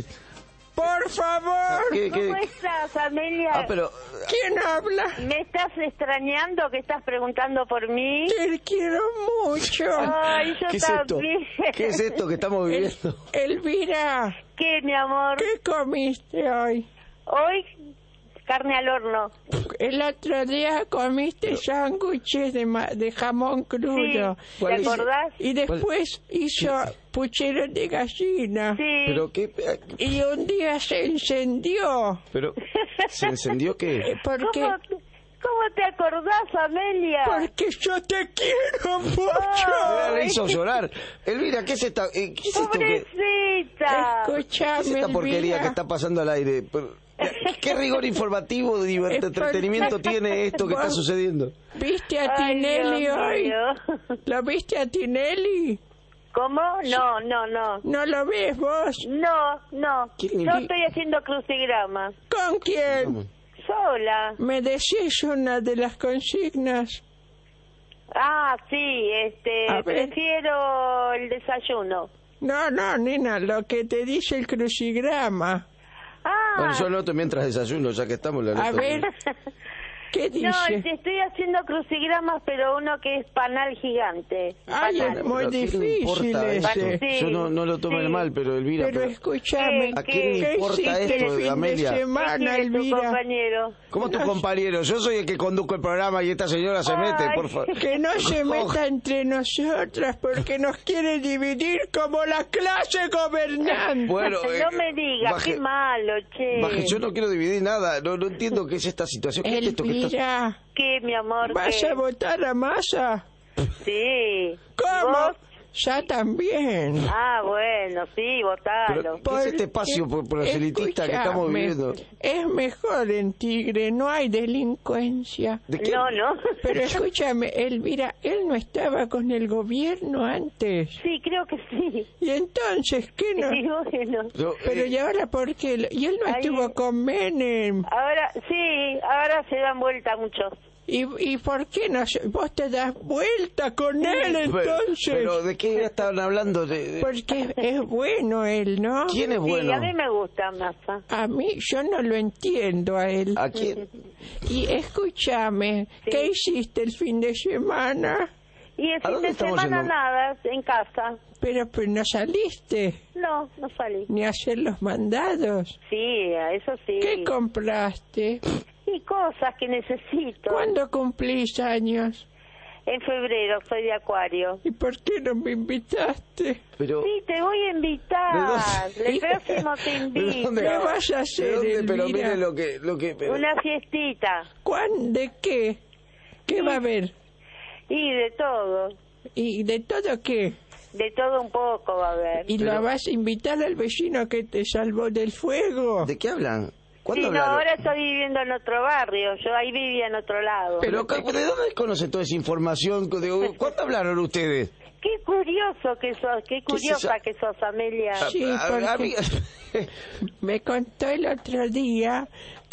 Por favor. ¿Cómo estás, Amelia? Pero... ¿Quién habla? ¿Me estás extrañando que estás preguntando por mí? Te quiero mucho. Ay, yo ¿Qué es también. esto? ¿Qué es esto que estamos viviendo? Elvira. ¿Qué, mi amor? ¿Qué comiste hoy? Hoy, carne al horno. El otro día comiste sándwiches de jamón crudo. Sí, ¿te acordás? Y después hizo pucheros de gallina. Sí. ¿Pero qué? Y un día se encendió. ¿Pero se encendió qué? Porque... ¿Cómo te acordás, Amelia? Porque yo te quiero mucho. Mira, le hizo llorar. Elvira, ¿qué es esta? ¿Qué es esto que... Pobrecita. Escuchame, ¿Qué es esta porquería Elvira? que está pasando al aire? ¿Qué rigor informativo de entretenimiento tiene esto que está sucediendo? ¿Viste a Ay, Tinelli Dios hoy? mío. ¿Lo viste a Tinelli? ¿Cómo? No. ¿No lo ves vos? No. ¿Quién Yo estoy haciendo crucigrama. ¿Con quién? Sola. ¿Me decís una de las consignas? Ah, sí, A ver. prefiero el desayuno. No, nena, lo que te dice el crucigrama. Ah. Bueno, yo noto mientras desayuno, ya que estamos... A ver, ¿qué dice? No, te estoy haciendo crucigramas, pero uno que es panal gigante. Ay, Panal. es muy Pero ¿qué le difícil importa ese. esto? Sí, Yo no lo tomo sí. mal, pero Elvira... Pero escúchame, ¿A quién le ¿qué importa hiciste esto, el fin Amelia? de ¿Qué semana, quiere tu Elvira? compañero? ¿Cómo tu compañero? Yo soy el que conduzco el programa y esta señora se mete, por favor. Que no se meta entre nosotras porque nos quiere dividir como la clase gobernante. Bueno, No me digas, qué malo, che. Baje, yo no quiero dividir nada, no entiendo qué es esta situación. ¿Qué es esto que está... Elvira, ¿Qué, mi amor? ¿vas ¿Qué? a votar a Massa? Sí. ¿Cómo? ¿Vos? Ya también. Ah, bueno, sí, votalo. ¿Qué es este espacio proselitista que estamos Escúchame, viviendo? Es mejor en Tigre, no hay delincuencia. ¿De qué? No. Pero escúchame, Elvira, él no estaba con el gobierno antes. Sí, creo que sí. Y entonces, ¿qué no? Sí, bueno. Pero ¿y ahora por qué? Y él no Ahí- estuvo con Menem. Ahora se dan vuelta muchos. ¿Y por qué no? Vos te das vuelta con él entonces. Pero ¿de qué estaban hablando? Porque es bueno él, ¿no? ¿Quién es bueno? Sí, a mí me gusta Massa. A mí, yo no lo entiendo a él. ¿A quién? Y escúchame, ¿qué hiciste el fin de semana? Y el ¿A fin dónde de estamos semana yendo? nada, en casa. Pero no saliste, No salí. ni a hacer los mandados. Sí, eso sí. ¿Qué compraste? Y cosas que necesito. ¿Cuándo cumplís años? En febrero, soy de Acuario. ¿Y por qué no me invitaste? Pero... Sí, te voy a invitar. ¿De dónde? El próximo te ¿De invito. dónde? ¿Qué vas a ¿De hacer, dónde? Pero Elvira? mire lo que pero- Una fiestita. ¿De qué? ¿Qué va a haber? Y de todo. ¿Y de todo qué? De todo un poco va a haber. ¿Y lo vas a invitar al vecino que te salvó del fuego? ¿De qué hablan? Sí, ¿Cuándo no, hablaron? ahora estoy viviendo en otro barrio. Yo ahí vivía en otro lado. Pero ¿de dónde conoce toda esa información? ¿Cuándo hablaron ustedes? Qué curioso que sos, qué curiosa que sos, Amelia. Sí, porque me contó el otro día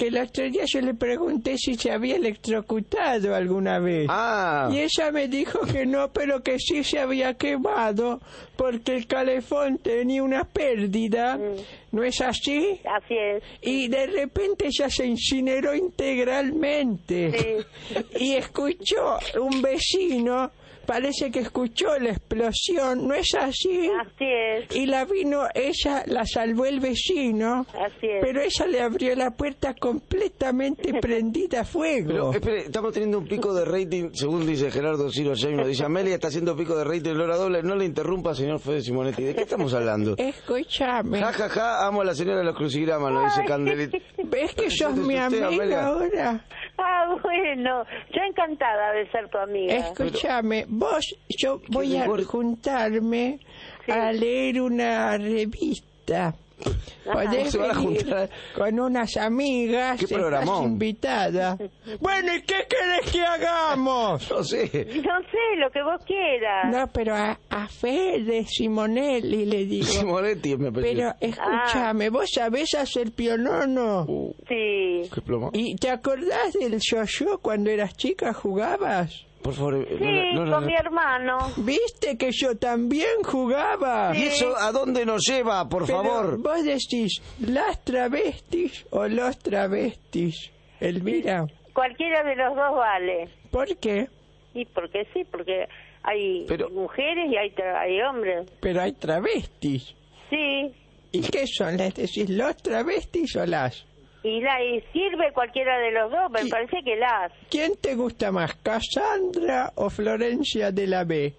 yo le pregunté si se había electrocutado alguna vez. Ah. Y ella me dijo que no, pero que sí se había quemado porque el calefón tenía una pérdida. ¿No es así? Así es. Y de repente ella se incineró integralmente. Sí. Y escuchó un vecino, parece que escuchó la explosión, ¿no es así? Así es. Y ella la salvó el vecino, Así es. pero ella le abrió la puerta completamente prendida a fuego. Pero, espere, estamos teniendo un pico de rating, según dice Gerardo Ciro Jaime, dice Amelia está haciendo pico de rating en hora doble, no le interrumpa, señor Fede Simonetti. ¿De qué estamos hablando? Escúchame. Ja, ja, ja, amo a la señora de los crucigramas, lo dice Candelita. ¿Ves que sos mi Usted, amiga Amelia. ahora? Ah, bueno. Yo encantada de ser tu amiga. Escúchame, yo voy a juntarme a leer una revista. Podés Se van a venir juntar. con unas amigas. ¿Qué estás programón? invitada. Bueno, ¿y qué querés que hagamos? No sé. No sé, lo que vos quieras. No, pero a Fede Simonelli le digo. Simonetti me apellido. Pero escúchame, ¿vos sabés hacer pionono? Sí. ¿Qué plomo? ¿Y te acordás del yo-yo cuando eras chica, jugabas? Por favor. Sí, con mi hermano. ¿Viste que yo también jugaba? ¿Y eso a dónde nos lleva, por favor? Vos decís, ¿las travestis o los travestis? Elvira. Cualquiera de los dos vale. ¿Por qué? Y porque sí, porque hay mujeres y hay hombres. Pero hay travestis. Sí. ¿Y qué son? ¿Les decís los travestis o las? Y sirve cualquiera de los dos, me parece que las. ¿Quién te gusta más, Cassandra o Florencia de la B?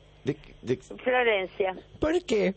Florencia. ¿Por qué?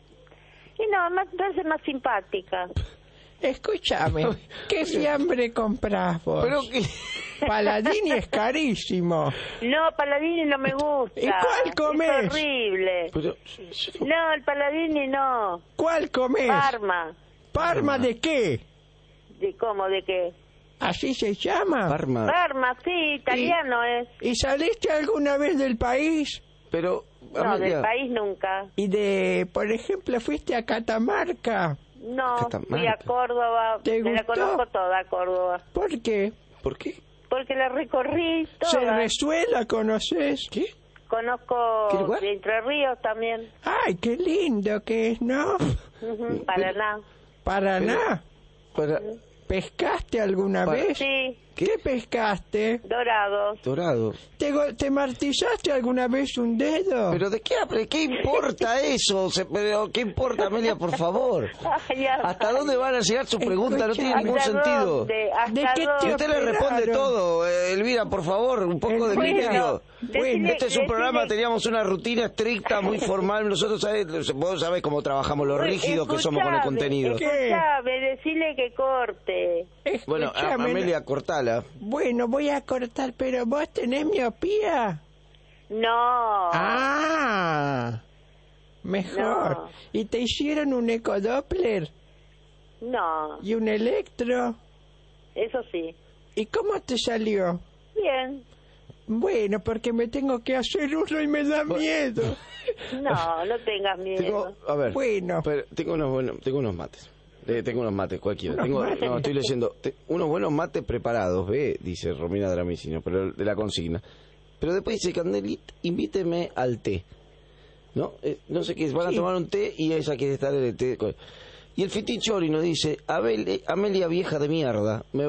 Y no, me parece más simpática. Escúchame, ¿qué fiambre compras vos? Pero que... Paladini es carísimo. No, Paladini no me gusta. ¿Y cuál comés? Es horrible. Pero... No, el Paladini no. ¿Cuál comés? Parma. ¿Parma de qué? ¿De cómo? ¿De qué? ¿Así se llama? Parma, sí, italiano es. ¿Y saliste alguna vez del país? Pero... No, del país nunca. ¿Y por ejemplo, fuiste a Catamarca? No, fui a Córdoba. ¿Te gustó? La conozco toda, Córdoba. ¿Por qué? ¿Por qué? Porque la recorrí toda. ¿Cerrezuela conoces? ¿Qué? Conozco de Entre Ríos también. Ay, qué lindo que es, ¿no? Paraná. ¿Paraná? ¿Pescaste alguna vez? Sí. ¿Qué pescaste? Dorados. ¿Te martillaste alguna vez un dedo? ¿Pero de qué importa eso? ¿Pero qué importa, Amelia, por favor? ¿Hasta dónde van a llegar sus preguntas? No tiene ningún sentido. ¿De qué te usted le responde todo, Elvira, por favor, un poco de criterio. Este es un programa, teníamos una rutina estricta, muy formal. Nosotros, vos sabés cómo trabajamos, lo rígidos que somos con el contenido. Escuchame, decirle que corte. Bueno, Amelia, cortala. Bueno, voy a cortar, pero ¿vos tenés miopía? No. Ah, mejor. No. ¿Y te hicieron un ecodoppler? No. ¿Y un electro? Eso sí. ¿Y cómo te salió? Bien. Bueno, porque me tengo que hacer uno y me da miedo. No tengas miedo. A ver, bueno. Pero tengo unos mates. Tengo unos mates, cualquiera. Estoy leyendo. Unos buenos mates preparados, dice Romina Dramicino, pero de la consigna. Pero después dice, Candelit, invíteme al té. ¿No? No sé qué, van a tomar un té y ella quiere estar en el té. Y el Fitín Chori nos dice, Amelia vieja de mierda, me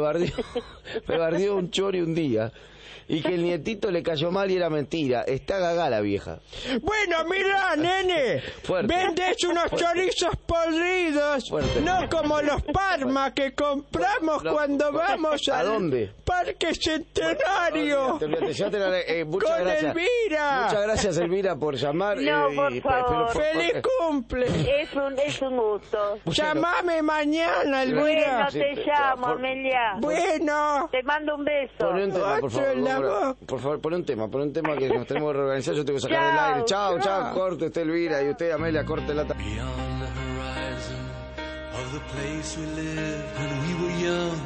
bardeó un chori un día. Y que el nietito le cayó mal y era mentira. Está gaga la vieja. Bueno, mira, nene. Fuerte. Vendes unos chorizos podridos. Fuerte. No como los Parma que compramos cuando vamos ¿A dónde? Parque Centenario. Muchas con gracias. Elvira. Muchas gracias, Elvira, por llamar. No, por favor. ¡Feliz cumple! Es un gusto. Llamame mañana, Elvira. Bueno, te llamo, Amelia. Bueno. Te mando un beso. Poné un tema, por favor. Por favor, pon un tema que nos tenemos que reorganizar. Yo tengo que sacar del aire. Chao, corte usted, Elvira, y usted, Amelia, corte la... Beyond the horizon of the place we lived when we were young,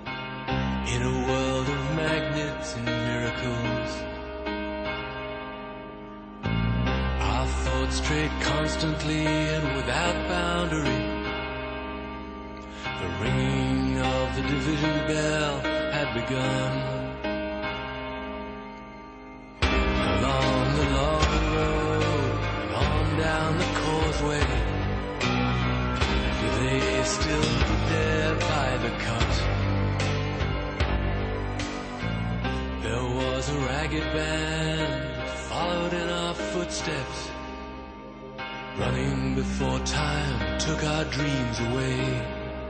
in a world of magnets and miracles, our thoughts strayed constantly and without boundary. The ringing of the division bell had begun. Along the long road, on down the causeway, they still there by the cut. There was a ragged band that followed in our footsteps, running before time took our dreams away,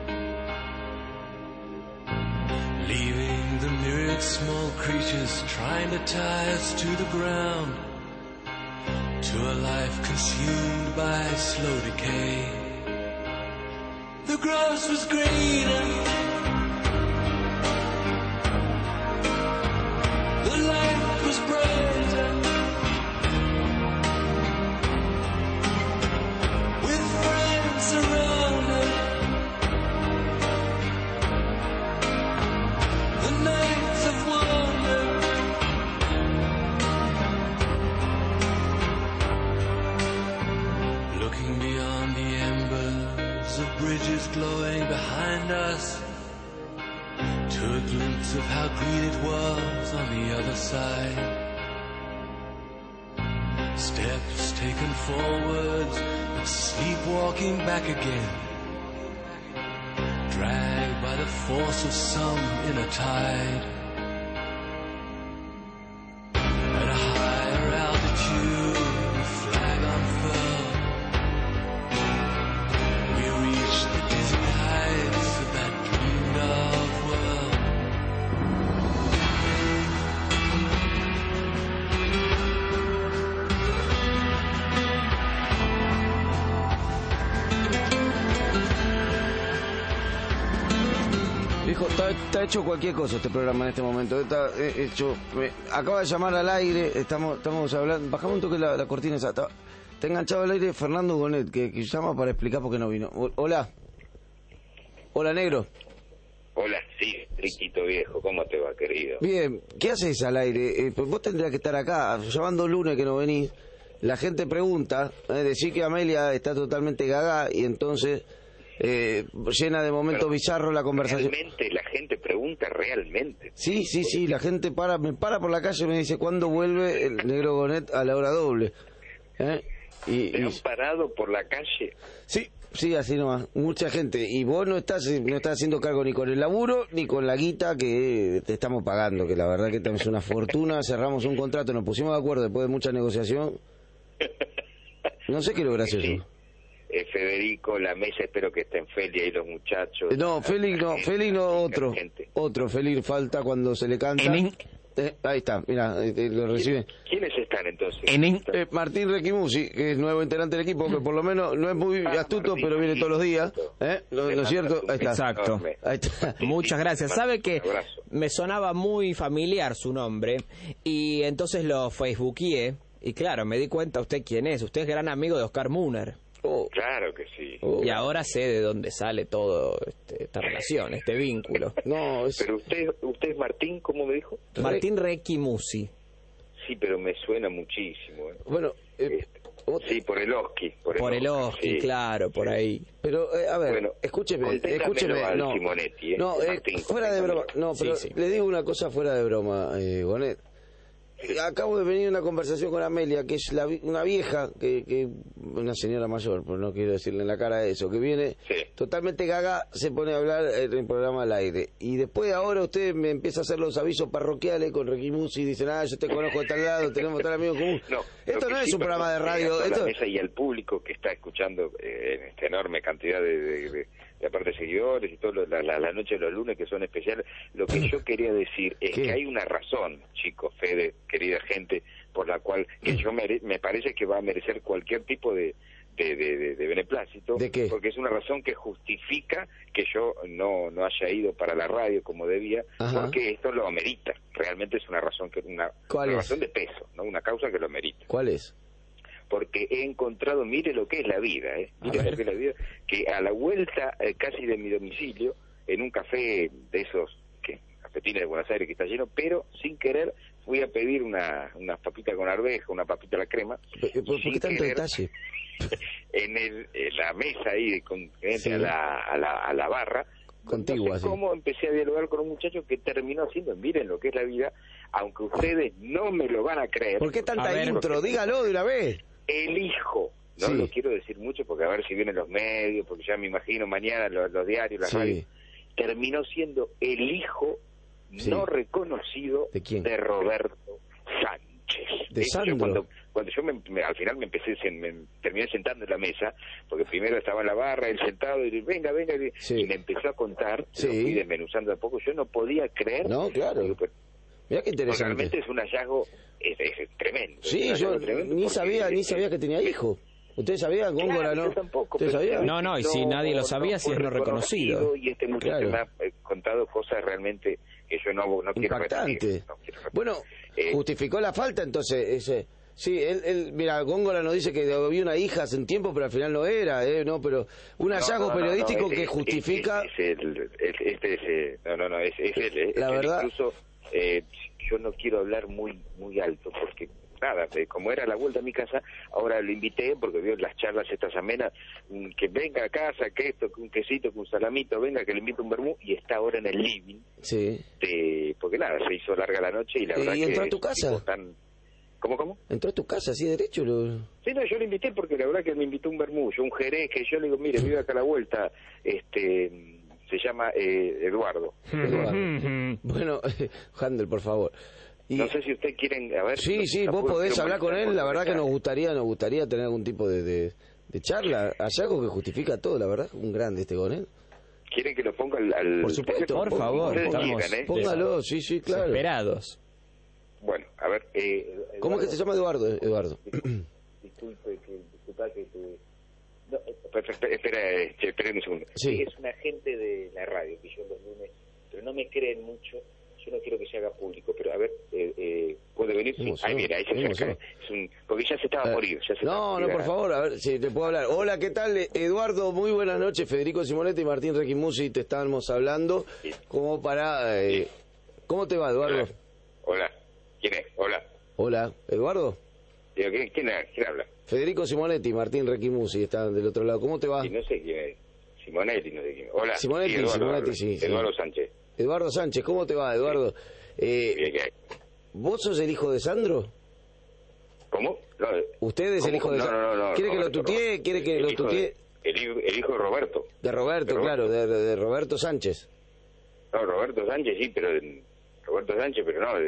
leaving the myriad small creatures trying to tie us to the ground, to a life consumed by slow decay. The grass was greener, the light was brighter, with friends around us. The nights of wonder, looking beyond the embers of bridges glowing behind us, to a glimpse of how green it was on the other side. taken forwards, but sleepwalking back again, dragged by the force of some inner tide. At a higher altitude, the flag unfurled, we reached the dizzy heights of that dreamed of world. Viejo, está hecho cualquier cosa este programa en este momento. Está hecho. Acaba de llamar al aire. Estamos hablando. Bajamos un toque la cortina esa. Está enganchado al aire Fernando Gonet, que llama para explicar por qué no vino. Hola. Hola, negro. Hola, sí, Riquito viejo. ¿Cómo te va, querido? Bien. ¿Qué haces al aire? Pues vos tendrías que estar acá. Llamando lunes que no venís. La gente pregunta. Decir que Amelia está totalmente gaga y entonces. Llena de momentos bizarros la conversación. Realmente la gente pregunta realmente. Sí, la gente me para por la calle y me dice ¿cuándo vuelve el negro Gonet a la hora doble? ¿Te han parado por la calle? Sí, así nomás, mucha gente. Y vos no estás haciendo cargo ni con el laburo ni con la guita que te estamos pagando, que la verdad que tenemos una fortuna. Cerramos un contrato, nos pusimos de acuerdo después de mucha negociación. No sé qué es lo gracioso. Sí. Federico, la mesa, espero que estén Feli ahí los muchachos. No, Feli no, otro Feli falta cuando se le canta. Ahí está, mira, lo recibe. ¿Quiénes están entonces? Martín Requimusi, que es nuevo integrante del equipo, que por lo menos no es muy astuto, pero viene todos los días. ¿Lo cierto? Ahí está. Exacto. Ahí está. Muchas gracias. Sabe que me sonaba muy familiar su nombre y entonces lo facebookeé y claro, me di cuenta usted quién es. Usted es gran amigo de Oscar Muner. Claro que sí. Y ahora sé de dónde sale todo esta relación, este vínculo. Pero usted es Martín, ¿cómo me dijo? Martín Requimusi. Sí, pero me suena muchísimo. Bueno, sí, por el Oski. Por el Oski, sí. Claro, por ahí. Pero, a ver, bueno, escúcheme. Al Simonetti, no, Martín, fuera de broma. No, pero sí. Le digo una cosa fuera de broma, Gonet. Acabo de venir una conversación con Amelia, que es una vieja, que una señora mayor, pero no quiero decirle en la cara eso, que viene totalmente gaga, se pone a hablar en el programa al aire. Y después ahora usted me empieza a hacer los avisos parroquiales con Requimusi y dicen, yo te conozco de tal lado, tenemos tal amigo común. Esto no es un programa de radio. Esto... La mesa y al público que está escuchando en esta enorme cantidad de aparte de seguidores y todo la noche de los lunes que son especiales, lo que yo quería decir es que hay una razón, chicos, Fede, querida gente, por la cual que yo me parece que va a merecer cualquier tipo de beneplácito. ¿De qué? Porque es una razón que justifica que yo no haya ido para la radio como debía. Ajá. Porque esto lo amerita. Realmente es una razón una razón de peso, ¿no? Una causa que lo amerita. ¿Cuál es? Porque he encontrado, mire lo que es la vida, mire lo que es la vida, que a la vuelta casi de mi domicilio, en un café de esos cafetines de Buenos Aires que está lleno, pero sin querer fui a pedir una papita con arveja, una papita a la crema. ¿Por qué tanto detalle? En la mesa ahí, a la barra, contigua, no sé cómo empecé a dialogar con un muchacho que terminó haciendo, miren lo que es la vida, aunque ustedes no me lo van a creer. ¿Por qué tanta intro? Dígalo de una vez. El hijo, no lo quiero decir mucho porque a ver si vienen los medios, porque ya me imagino mañana los diarios, las radios, terminó siendo el hijo no reconocido de Roberto Sánchez. De Sandro. Cuando yo al final me terminé sentando en la mesa, porque primero estaba en la barra, él sentado, y venga, y me empezó a contar, lo fui desmenuzando a poco, yo no podía creer. No, claro. Mira qué interesante. Realmente es un hallazgo es tremendo. Sí, yo ni sabía que tenía hijo. ¿Ustedes sabían, Góngora, no? Yo tampoco. ¿Ustedes sabían? No, y si nadie lo sabía, si es no reconocido. Y este muchacho me ha contado cosas realmente que yo no quiero repetir. Bueno, justificó la falta, entonces, sí, él, mira, Góngora nos dice que había una hija hace un tiempo, pero al final no era, no, pero un hallazgo periodístico que justifica... La verdad... Incluso, yo no quiero hablar muy alto, porque... Nada, como era la vuelta a mi casa, ahora lo invité porque vio las charlas estas amenas, que venga a casa, que esto, que un quesito, que un salamito, venga, que le invito un vermú, y está ahora en el living. Sí. Porque nada, se hizo larga la noche y la verdad ¿Y entró a tu casa? ¿Cómo? ¿Entró a tu casa así derecho? Sí, no, yo lo invité porque la verdad que me invitó un bermullo, un jerez, que yo le digo, mire, vive acá a la vuelta, se llama Eduardo. Bueno, Handel, por favor. No sé si ustedes quieren, a ver... Sí, vos podés hablar con él, la verdad que nos gustaría tener algún tipo de charla. Hay algo que justifica todo, la verdad, un grande este con él. ¿Quieren que lo ponga al... Por supuesto, por favor, estamos póngalo, sí, claro. Esperados. Bueno, a ver... ¿Cómo es que se llama Eduardo? Disculpa que te... No, espera un segundo. Sí. Es una gente de la radio que yo los lunes, pero no me creen mucho. Yo no quiero que se haga público, pero a ver, ¿puede venir? Sí. Ahí viene, ahí se acerca. Porque ya se estaba por ir. No, por favor, a ver si te puedo hablar. Hola, ¿qué tal, Eduardo? Muy buenas noches. Federico Simonetti y Martín Requimusi te estábamos hablando como para... ¿Cómo te va, Eduardo? Hola. ¿Quién es? Hola, ¿Eduardo? ¿Quién habla? Federico Simonetti y Martín Requimusi están del otro lado. ¿Cómo te va? Sí, no sé quién es. Simonetti, no sé quién es. Hola. Simonetti, sí. Eduardo Sánchez. Eduardo Sánchez, ¿cómo te va, Eduardo? ¿Vos sos el hijo de Sandro? ¿Cómo? No, ¿Usted es el hijo de Sandro? No. ¿Quiere que lo tutee? ¿Quiere que lo tutee? El hijo de Roberto. De Roberto, claro, de Roberto Sánchez. No, Roberto Sánchez sí, pero... Roberto Sánchez, pero no...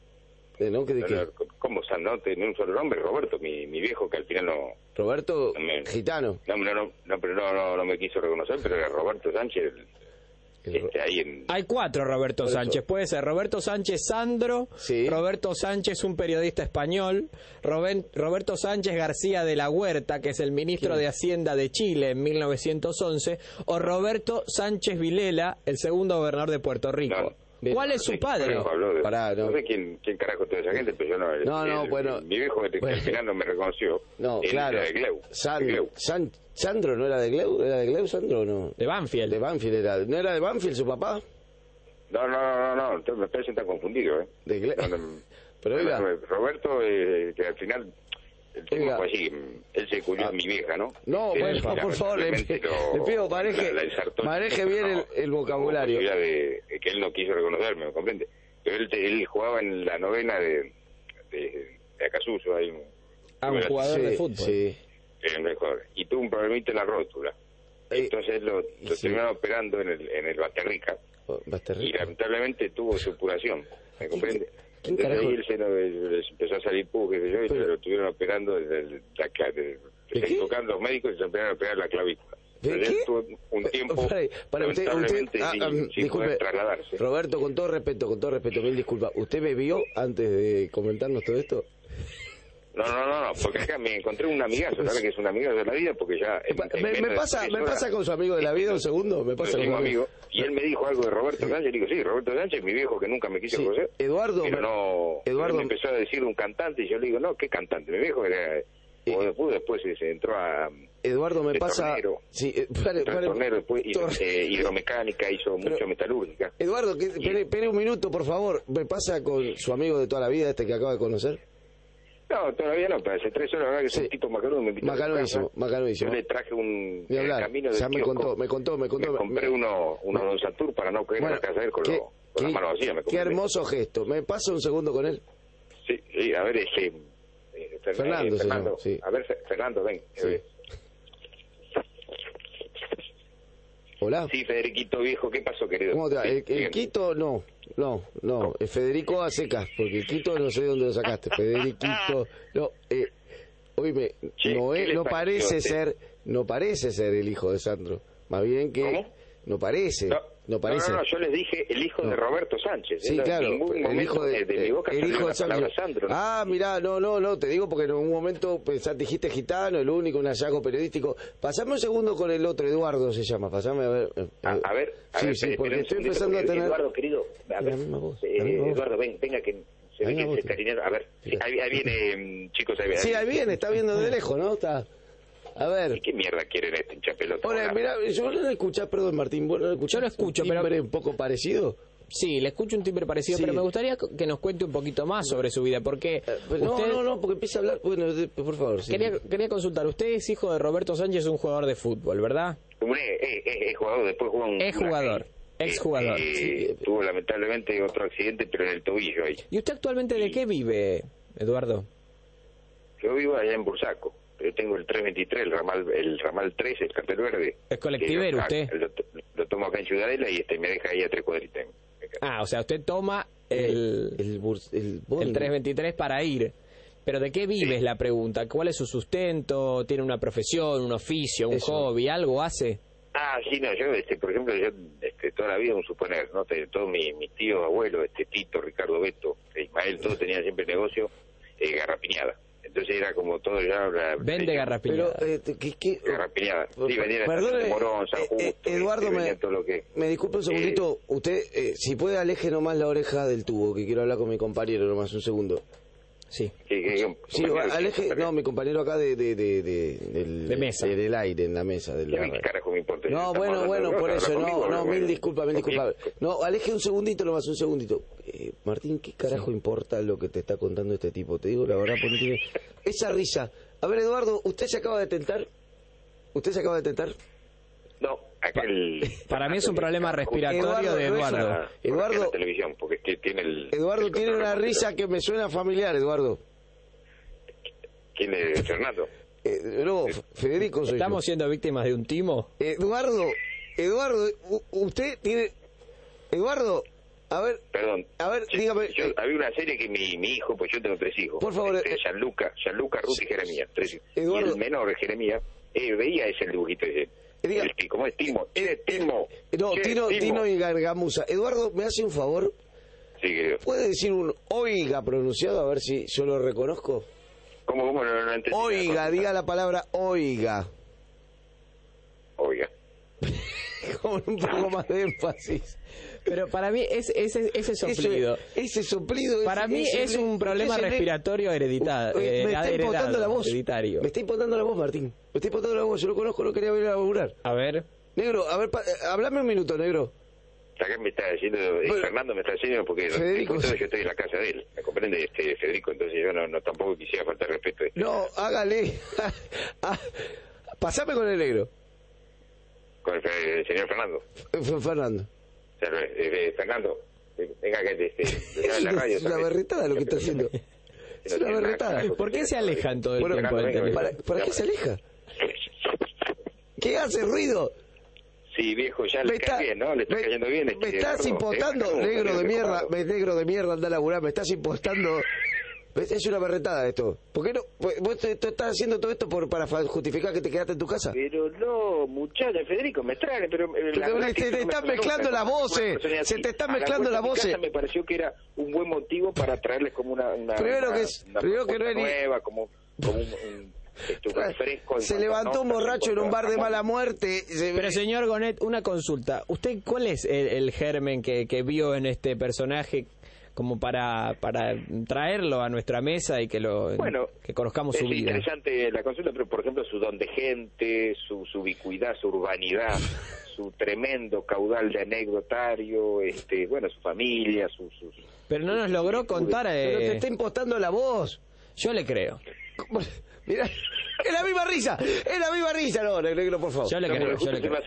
¿Cómo? No tiene un solo nombre, Roberto, mi viejo, que al final no... Roberto, gitano. No me quiso reconocer, pero era Roberto Sánchez... Hay 4 Roberto Sánchez, puede ser Roberto Sánchez Sandro, sí. Roberto Sánchez, un periodista español, Roberto Sánchez García de la Huerta, que es el ministro de Hacienda de Chile en 1911, o Roberto Sánchez Vilela, el segundo gobernador de Puerto Rico. ¿Cuál es su padre? No sé quién carajo es toda esa gente, pero yo no... bueno... Mi viejo al final no me reconoció. No, claro. Era de Gleu. ¿Sandro no era de Gleu? ¿Era de Gleu, Sandro, o no? De Banfield. De Banfield era. ¿No era de Banfield su papá? No. Entonces me parece tan confundido, ¿eh? De Gleu. Pero oiga... Roberto, que al final... El tema fue así, él se culió a mi vieja, ¿no? No, bueno, por favor, le pido, maneje bien el vocabulario. De que él no quiso reconocerme, ¿me comprende? Pero él jugaba en la novena de Acasuso, hay un jugador de fútbol. Sí. Y tuvo un problemita en la rótula. Entonces lo terminaron operando en el Basterrica. Y lamentablemente tuvo supuración, ¿me comprende? Entonces ahí él se empezó a salir pus, qué sé yo, y se lo estuvieron operando desde se equivocaron los médicos y se empezaron a operar la clavícula. Entonces él tuvo un tiempo lamentablemente sin poder trasladarse. Roberto, con todo respeto, mil disculpas. ¿Usted me vio antes de comentarnos todo esto? No, porque acá me encontré un amigazo, ¿sabes que es un amigazo de la vida? Porque ya... ¿Me pasa con su amigo de la vida un segundo? ¿Me pasa con su amigo? Y él me dijo algo de Roberto Sánchez, y digo, sí, Roberto Sánchez, mi viejo que nunca me quiso conocer. Eduardo me empezó a decir un cantante, y yo le digo, no, ¿qué cantante? Mi viejo era... después se entró a... Eduardo, me pasa... Tornero, tornero, después hidromecánica, hizo mucho metalúrgica. Eduardo, espere un minuto, por favor. ¿Me pasa con su amigo de toda la vida, este que acaba de conocer? No, todavía no, pero hace 3 horas, la verdad que es un tipo macanudo, me invitó macanuísimo. Yo le traje un camino de kiosco. Me contó. Me compré uno Don Satur para no caer en la casa de él con la mano vacía. Qué hermoso gesto. ¿Me pasa un segundo con él? Sí, a ver, Fernando. Sí. A ver, Fernando, ven. Sí. Hola. Sí, Federiquito viejo, ¿qué pasó, querido? ¿Cómo te va? El Quito, no. Federico a secas, porque el Quito no sé de dónde lo sacaste. Federiquito, no. Oíme, no parece ser el hijo de Sandro. Más bien que... ¿Cómo? No parece. No, yo les dije el hijo de Roberto Sánchez. Sí, claro, el hijo de mi boca el hijo de Sandro. Mirá, no, te digo porque en un momento dijiste gitano, el único, un hallazgo periodístico. Pasame un segundo con el otro, Eduardo se llama, pasame a ver. A ver, porque estoy empezando a tener... Eduardo, querido, a ver, Eduardo, venga que se ve que se cariñero. A ver, ahí viene, chicos, ahí viene. Sí, ahí viene, está viendo de lejos, ¿no? Está... A ver. ¿Y qué mierda quieren este hinchapelota? Ahora, mira, yo no lo escuché, perdón, Martín, ¿vos no lo escuchás? Yo lo escucho, ¿Un timbre un poco parecido? Sí, le escucho un timbre parecido, pero me gustaría que nos cuente un poquito más sobre su vida, porque... No, porque empieza a hablar... Bueno, por favor, sí. Quería consultar, usted es hijo de Roberto Sánchez, un jugador de fútbol, ¿verdad? Es jugador, después jugó un... Exjugador. Tuvo lamentablemente otro accidente, pero en el tobillo ahí. ¿Y usted actualmente de qué vive, Eduardo? Yo vivo allá en Bursaco, pero tengo el 323, el ramal 3, el cartel verde. ¿Es colectivero usted? Lo tomo acá en Ciudadela y me deja ahí a 3 cuadritas. O sea, usted toma el 323 para ir. ¿Pero de qué vive es la pregunta? ¿Cuál es su sustento? ¿Tiene una profesión, un oficio, un hobby? ¿Algo hace? Sí, no, yo, por ejemplo, toda la vida, un suponer, ¿no? Todos mis tíos, abuelos, Tito, Ricardo, Beto, Ismael, todos tenían siempre negocio, garrapiñada. Entonces era como todo ya... Vende garrapiñada. Garrapiñada. Sí, vendían Morón, San Justo. Eduardo, me disculpe un segundito. Usted, si puede, aleje nomás la oreja del tubo, que quiero hablar con mi compañero nomás, un segundo. Sí. Sí, aleje, no, mi compañero acá de mesa. Del aire, en la mesa. ¿Qué carajo me importa? No, bueno, por eso, mil disculpas. No, aleje un segundito nomás, un segundito. Martín, ¿qué carajo importa lo que te está contando este tipo? Te digo la verdad, porque tiene esa risa. A ver, Eduardo, ¿usted se acaba de tentar? No, para mí es un problema respiratorio de Eduardo. Eduardo, televisión, porque tiene Eduardo tiene una risa que me suena familiar, Eduardo. ¿Quién es Fernando? No, Federico soy ¿Estamos siendo víctimas de un timo? Eduardo, usted tiene... Eduardo, a ver... Perdón. A ver, dígame... había una serie que mi hijo, pues yo tengo 3 hijos. Por favor... Gianluca, Ruth y Jeremías, 3 hijos. Eduardo, y el menor, Jeremías, veía ese dibujito ese. ¿Cómo es Timo? Timo. No, Tino y Gargamusa. Eduardo, ¿me hace un favor? Sí, querido. ¿Puede decir un oiga pronunciado? A ver si yo lo reconozco. ¿Cómo no entendí? Oiga, diga la palabra oiga. Oiga. Con un poco más de énfasis. Pero para mí ese soplido. Ese soplido. Para mí es un problema respiratorio hereditario. Me está impotando la voz. Hereditario. Me está impotando la voz, Martín. Me está impotando la voz. Yo lo conozco, no quería venir a laburar. A ver. Negro, a ver, hablame un minuto, negro. Acá me está diciendo, Fernando me está diciendo, porque Federico, yo estoy en la casa de él, me comprende, Federico, entonces yo no tampoco quisiera faltar respeto. No, hágale. Pasame con el negro. Con el señor Fernando. Fernando. Fernando, venga que de la radio. Es una berretada lo que está haciendo. Es una berretada. ¿Por qué se alejan todo el tiempo del teléfono? ¿Para qué se aleja? ¿Qué hace ruido? Sí, viejo, ya le cae bien, ¿no? Le está cayendo bien. Me estás impostando, negro de mierda, anda a laburar, me estás impostando. Es una berretada esto. ¿Por qué no? ¿Vos estás haciendo todo esto para justificar que te quedaste en tu casa? Pero no, muchacha, Federico, me extraña, pero... Se te están mezclando las voces, se te están mezcando las voces. Me pareció que era un buen motivo para traerles como una primero que no es nueva, como un fresco. Se levantó un borracho en un bar de mala muerte. Pero señor Gonet, una consulta. ¿Usted cuál es el germen que vio en este personaje como para traerlo a nuestra mesa y que conozcamos su vida? Es interesante la consulta, pero por ejemplo su don de gente, su ubicuidad, su urbanidad, su tremendo caudal de anecdotario, su familia, sus... Pero no nos logró contar... Pero te está impostando la voz. Yo le creo. Mirá, es la misma risa, no, negro, por favor. Yo le creo.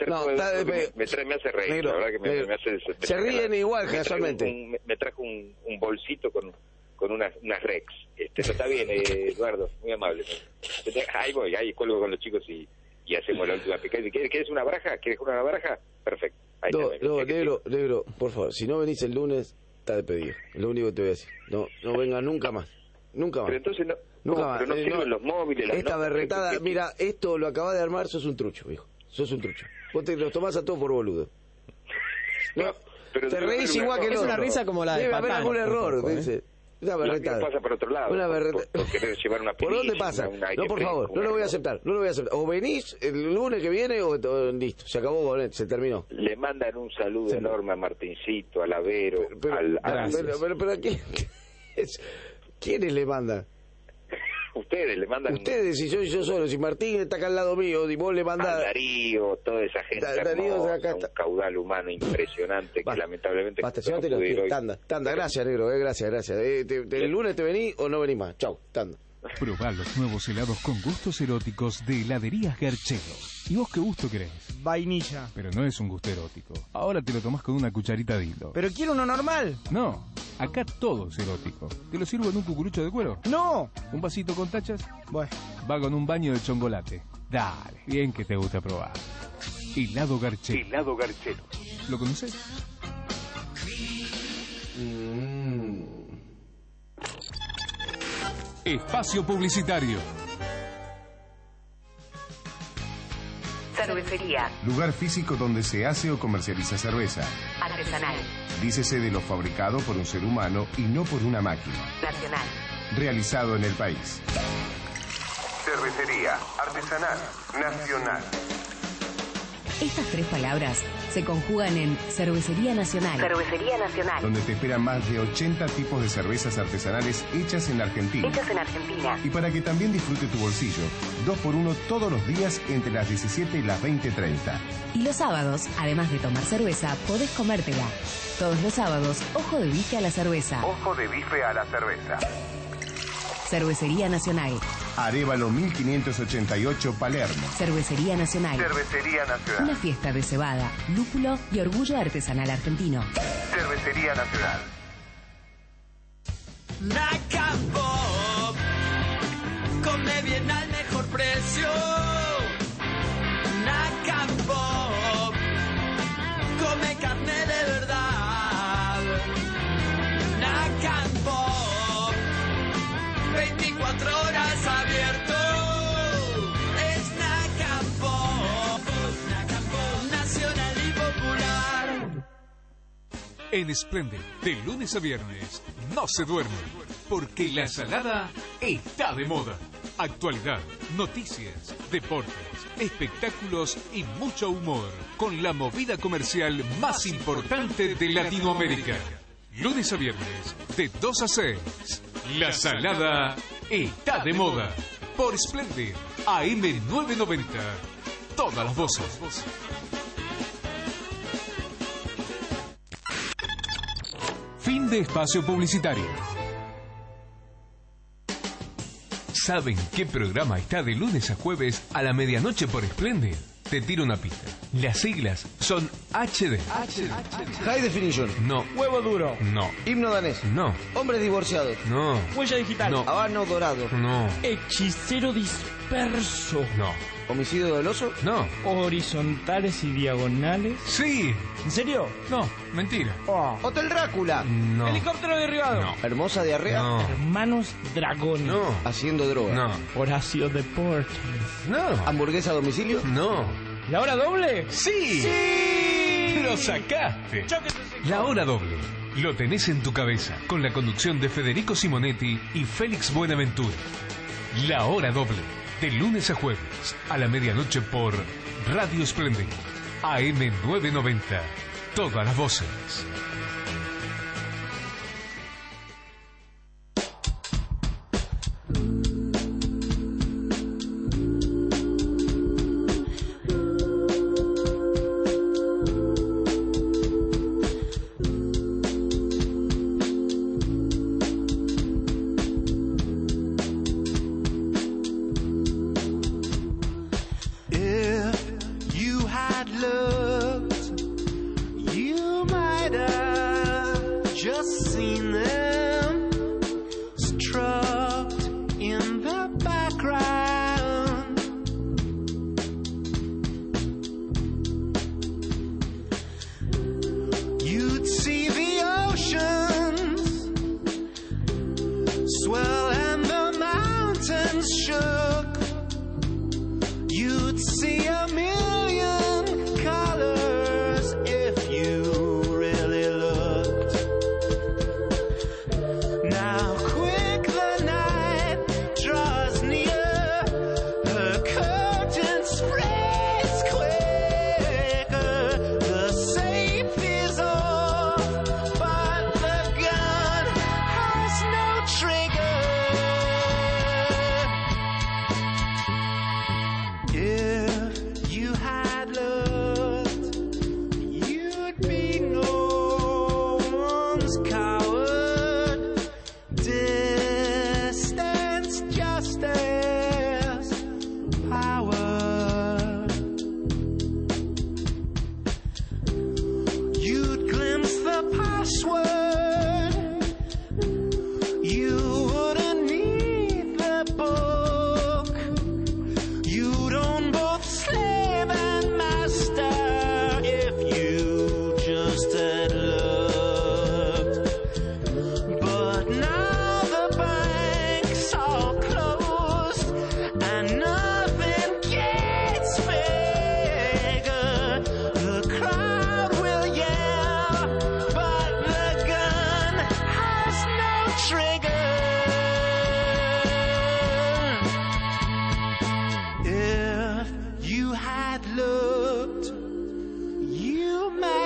Me hace reír, negro, la verdad que me hace... Se ríen igual, casualmente. Me trajo un bolsito con unas Rex. Está bien, Eduardo, muy amable. Ahí voy, ahí cuelgo con los chicos y hacemos la última picada. ¿Quieres una baraja? ¿Quieres jugar una baraja? Perfecto. No, negro, por favor, si no venís el lunes, está despedido. Es lo único que te voy a decir. No venga nunca más. Pero entonces nunca más. Pero no sirven los móviles. Esta berretada, mira, esto lo acabas de armar, sos un trucho, hijo. Sos un trucho. Vos te los tomás a todos por boludo. No, pero te reís igual que el otro. Es una risa como la de Patán. Debe haber algún error, dice. Una berretada. Pasa por otro lado. Una berretada. Por querer llevar una ¿Por dónde pasa? No, por favor, no lo voy a aceptar. O venís el lunes que viene o listo. Se acabó Gonet, se terminó. Le mandan un saludo enorme a Martincito, al Avero, pero ¿quiénes le mandan? Ustedes le mandan... Ustedes, si soy yo solo, si Martín está acá al lado mío, y vos le mandás... Darío, toda esa gente hermosa, un caudal humano impresionante que lamentablemente... Basta, tanda, gracias, negro, gracias. ¿El lunes te venís o no venís más? Chau, tanda. Probá los nuevos helados con gustos eróticos de Heladerías Garchelo. ¿Y vos qué gusto querés? Vainilla. Pero no es un gusto erótico. Ahora te lo tomás con una cucharita de hilo. ¿Pero quiero uno normal? No. Acá todo es erótico. ¿Te lo sirvo en un cucurucho de cuero? ¡No! ¿Un vasito con tachas? Bueno. Va con un baño de chocolate. Dale, bien que te gusta probar. Helado Garchelo. Helado Garchelo. ¿Lo conoces? Espacio publicitario. Cervecería. Lugar físico donde se hace o comercializa cerveza. Artesanal. Dícese de lo fabricado por un ser humano y no por una máquina. Nacional. Realizado en el país. Cervecería. Artesanal. Nacional. Estas tres palabras se conjugan en Cervecería Nacional. Cervecería Nacional. Donde te esperan más de 80 tipos de cervezas artesanales hechas en Argentina. Hechas en Argentina. Y para que también disfrute tu bolsillo, 2x1 todos los días entre las 17 y las 20:30. Y los sábados, además de tomar cerveza, podés comértela. Todos los sábados, ojo de bife a la cerveza. Ojo de bife a la cerveza. Cervecería Nacional. Arévalo 1588 Palermo. Cervecería Nacional. Cervecería Nacional. Una fiesta de cebada, lúpulo y orgullo artesanal argentino. Cervecería Nacional. Naca Pop, come bien al mejor precio. Naca Pop, come carne de verdad. Naca Pop, 24 horas abierto. Es Naca Pop, nacional y popular. En Splendid, de lunes a viernes, no se duerme, porque la salada está de moda. Actualidad, noticias, deportes, espectáculos y mucho humor, con la movida comercial más importante de Latinoamérica. Lunes a viernes, de 2 a 6. La salada está de moda. Por Splendid, AM 990. Todas las voces. Fin de espacio publicitario. ¿Saben qué programa está de lunes a jueves a la medianoche por Splendid? Te tiro una pista. Las siglas son HD. High Definition. No. Huevo duro. No. Himno danés. No. Hombres divorciados. No. Huella digital. No. Habano dorado. No. Hechicero disperso. No. Homicidio doloso. No. Horizontales y diagonales. Sí. ¿En serio? No. Mentira. Hotel Drácula. No. Helicóptero derribado. No. Hermosa diarrea. No. Hermanos dragones. No. Haciendo droga. No. Horacio Deportes. No. Hamburguesa a domicilio. No. ¿La hora doble? ¡Sí! ¡Sí! ¡Lo sacaste! La hora doble. Lo tenés en tu cabeza, con la conducción de Federico Simonetti y Félix Buenaventura. La hora doble. De lunes a jueves, a la medianoche por Radio Splendid. AM 990. Todas las voces. If you had loved, you might have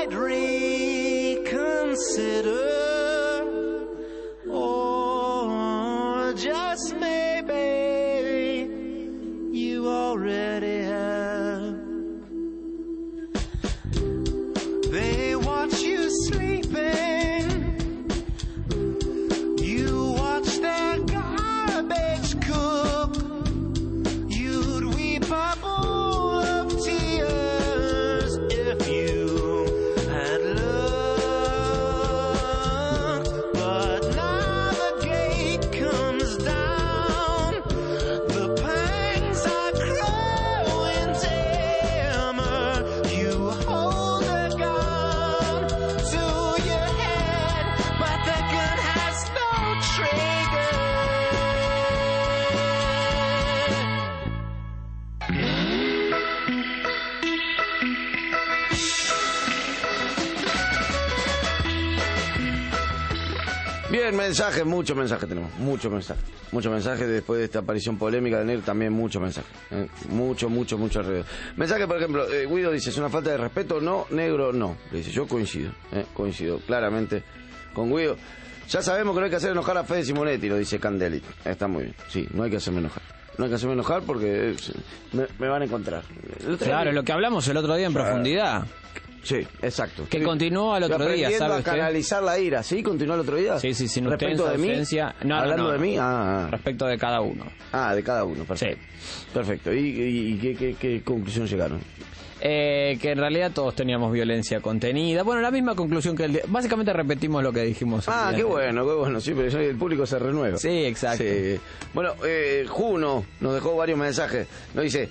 might reconsider, or just maybe you already have. They watch you sleeping, you watch their garbage cook, you'd weep a bowl of tears if you had looked. But now the gate comes down, the pangs are growing dimmer, you hold a gun to your head, but the gun has no trigger. Bien, mensajes, muchos mensajes tenemos, muchos mensajes después de esta aparición polémica de Negro, también muchos mensajes, mucho alrededor. Mensaje, por ejemplo, Guido dice, es una falta de respeto, no, Negro, no, le dice, yo coincido claramente con Guido. Ya sabemos que no hay que hacer enojar a Fede Simonetti, lo dice Candelit, está muy bien, sí, no hay que hacerme enojar porque me van a encontrar. Claro, lo que hablamos el otro día en profundidad. Sí, exacto. Que continuó al otro día, ¿sabe usted? A canalizar la ira, ¿sí? ¿Continuó el otro día? Sí, sin ¿Respecto de mí? No, ¿Hablando de mí? Respecto de cada uno. De cada uno, perfecto. Sí. Perfecto. ¿Y qué conclusión llegaron? Que en realidad todos teníamos violencia contenida. Bueno, la misma conclusión que básicamente repetimos lo que dijimos. Qué bueno, sí, pero el público se renueva. Sí, exacto. Sí. Bueno, Juno nos dejó varios mensajes. Nos dice,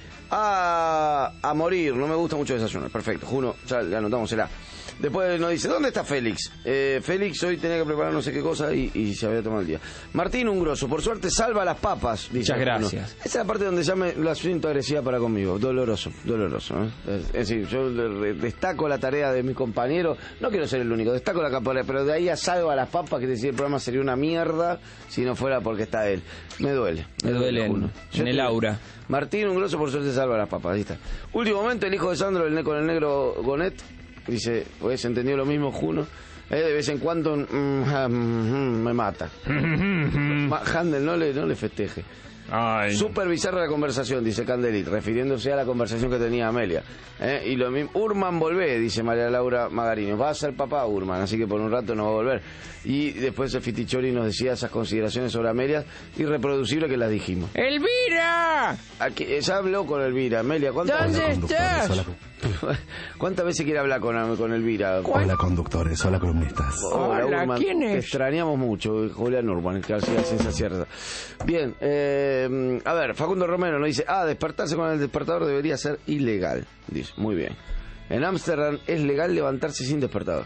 a morir, no me gusta mucho desayunar. Perfecto, Juno, ya le anotámosela. Después nos dice, ¿dónde está Félix? Félix hoy tenía que preparar no sé qué cosa y se había tomado el día. Martín Ungroso, por suerte salva las papas, dice. Muchas gracias. Esa es la parte donde ya me la siento agresiva para conmigo. Doloroso. Es decir, yo destaco la tarea de mi compañero, no quiero ser el único, destaco la capacidad, pero de ahí a salva las papas, que decir, el programa sería una mierda si no fuera porque está él. Me duele en el aura. Martín Ungroso, por suerte salva las papas, ahí está. Último momento, el hijo de Sandro, con el negro Gonet. Dice, pues entendió lo mismo Juno. De vez en cuando me mata. Handel, no le festeje. Ay. Súper bizarra la conversación, dice Candelit, refiriéndose a la conversación que tenía Amelia. Y lo mismo, Urman volvé, dice María Laura Magarino. Va a ser papá Urman, así que por un rato no va a volver. Y después el Fitichori nos decía esas consideraciones sobre Amelia, irreproducible que las dijimos. ¡Elvira! Aquí, ya habló con Elvira. Amelia, ¿dónde estás? ¿Cuántas veces quiere hablar con Elvira? Hola conductores, hola columnistas. Hola Urman, ¿quién es? Te extrañamos mucho, Julián Urban, que hacía ciencia cierta. Bien, a ver, Facundo Romero nos dice, despertarse con el despertador debería ser ilegal. Dice, muy bien. En Ámsterdam es legal levantarse sin despertador.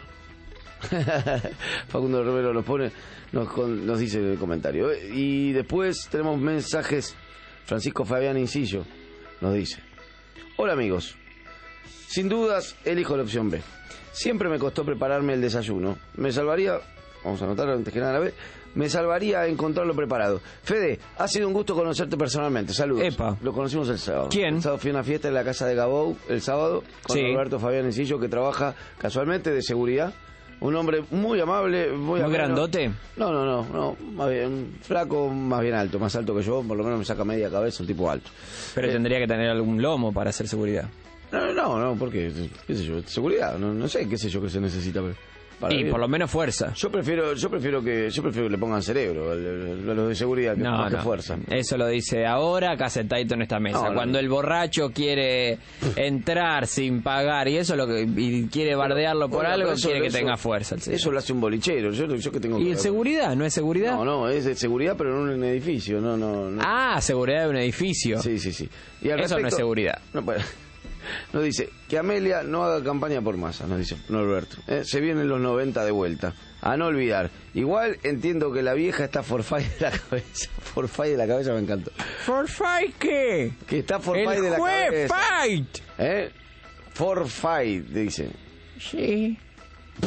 Facundo Romero nos dice en el comentario. Y después tenemos mensajes. Francisco Fabián Incillo nos dice, hola amigos, sin dudas elijo la opción B. Siempre me costó prepararme el desayuno. Me salvaría, vamos a anotar antes que nada la B, me salvaría encontrarlo preparado. Fede, ha sido un gusto conocerte personalmente. Saludos. Epa. Lo conocimos el sábado. ¿Quién? El sábado fui a una fiesta en la casa de Gabou el sábado con Roberto Fabián Encillo, que trabaja casualmente de seguridad. Un hombre muy amable, muy grandote. No, más bien flaco, más bien alto, más alto que yo, por lo menos me saca media cabeza, un tipo alto. Pero tendría que tener algún lomo para hacer seguridad. No, porque, qué sé yo, seguridad, no sé qué sé yo que se necesita. Y por lo menos fuerza. Yo prefiero que le pongan cerebro a los de seguridad que fuerza. Eso lo dice ahora acá sentadito en esta mesa. Cuando el borracho quiere entrar sin pagar y y quiere bardearlo por algo, quiere que tenga fuerza. Eso lo hace un bolichero. Yo que tengo. ¿Y en seguridad? ¿No es seguridad? No, es de seguridad, pero en un edificio. No. Seguridad de un edificio. Sí. Y eso no es seguridad. Nos dice que Amelia no haga campaña por Massa, nos dice Norberto. Se vienen los 90 de vuelta. A no olvidar. Igual entiendo que la vieja está forfait de la cabeza. Forfait de la cabeza me encantó. ¿Forfait qué? Que está forfait de la cabeza. ¡Fight! Forfait, dice. Sí.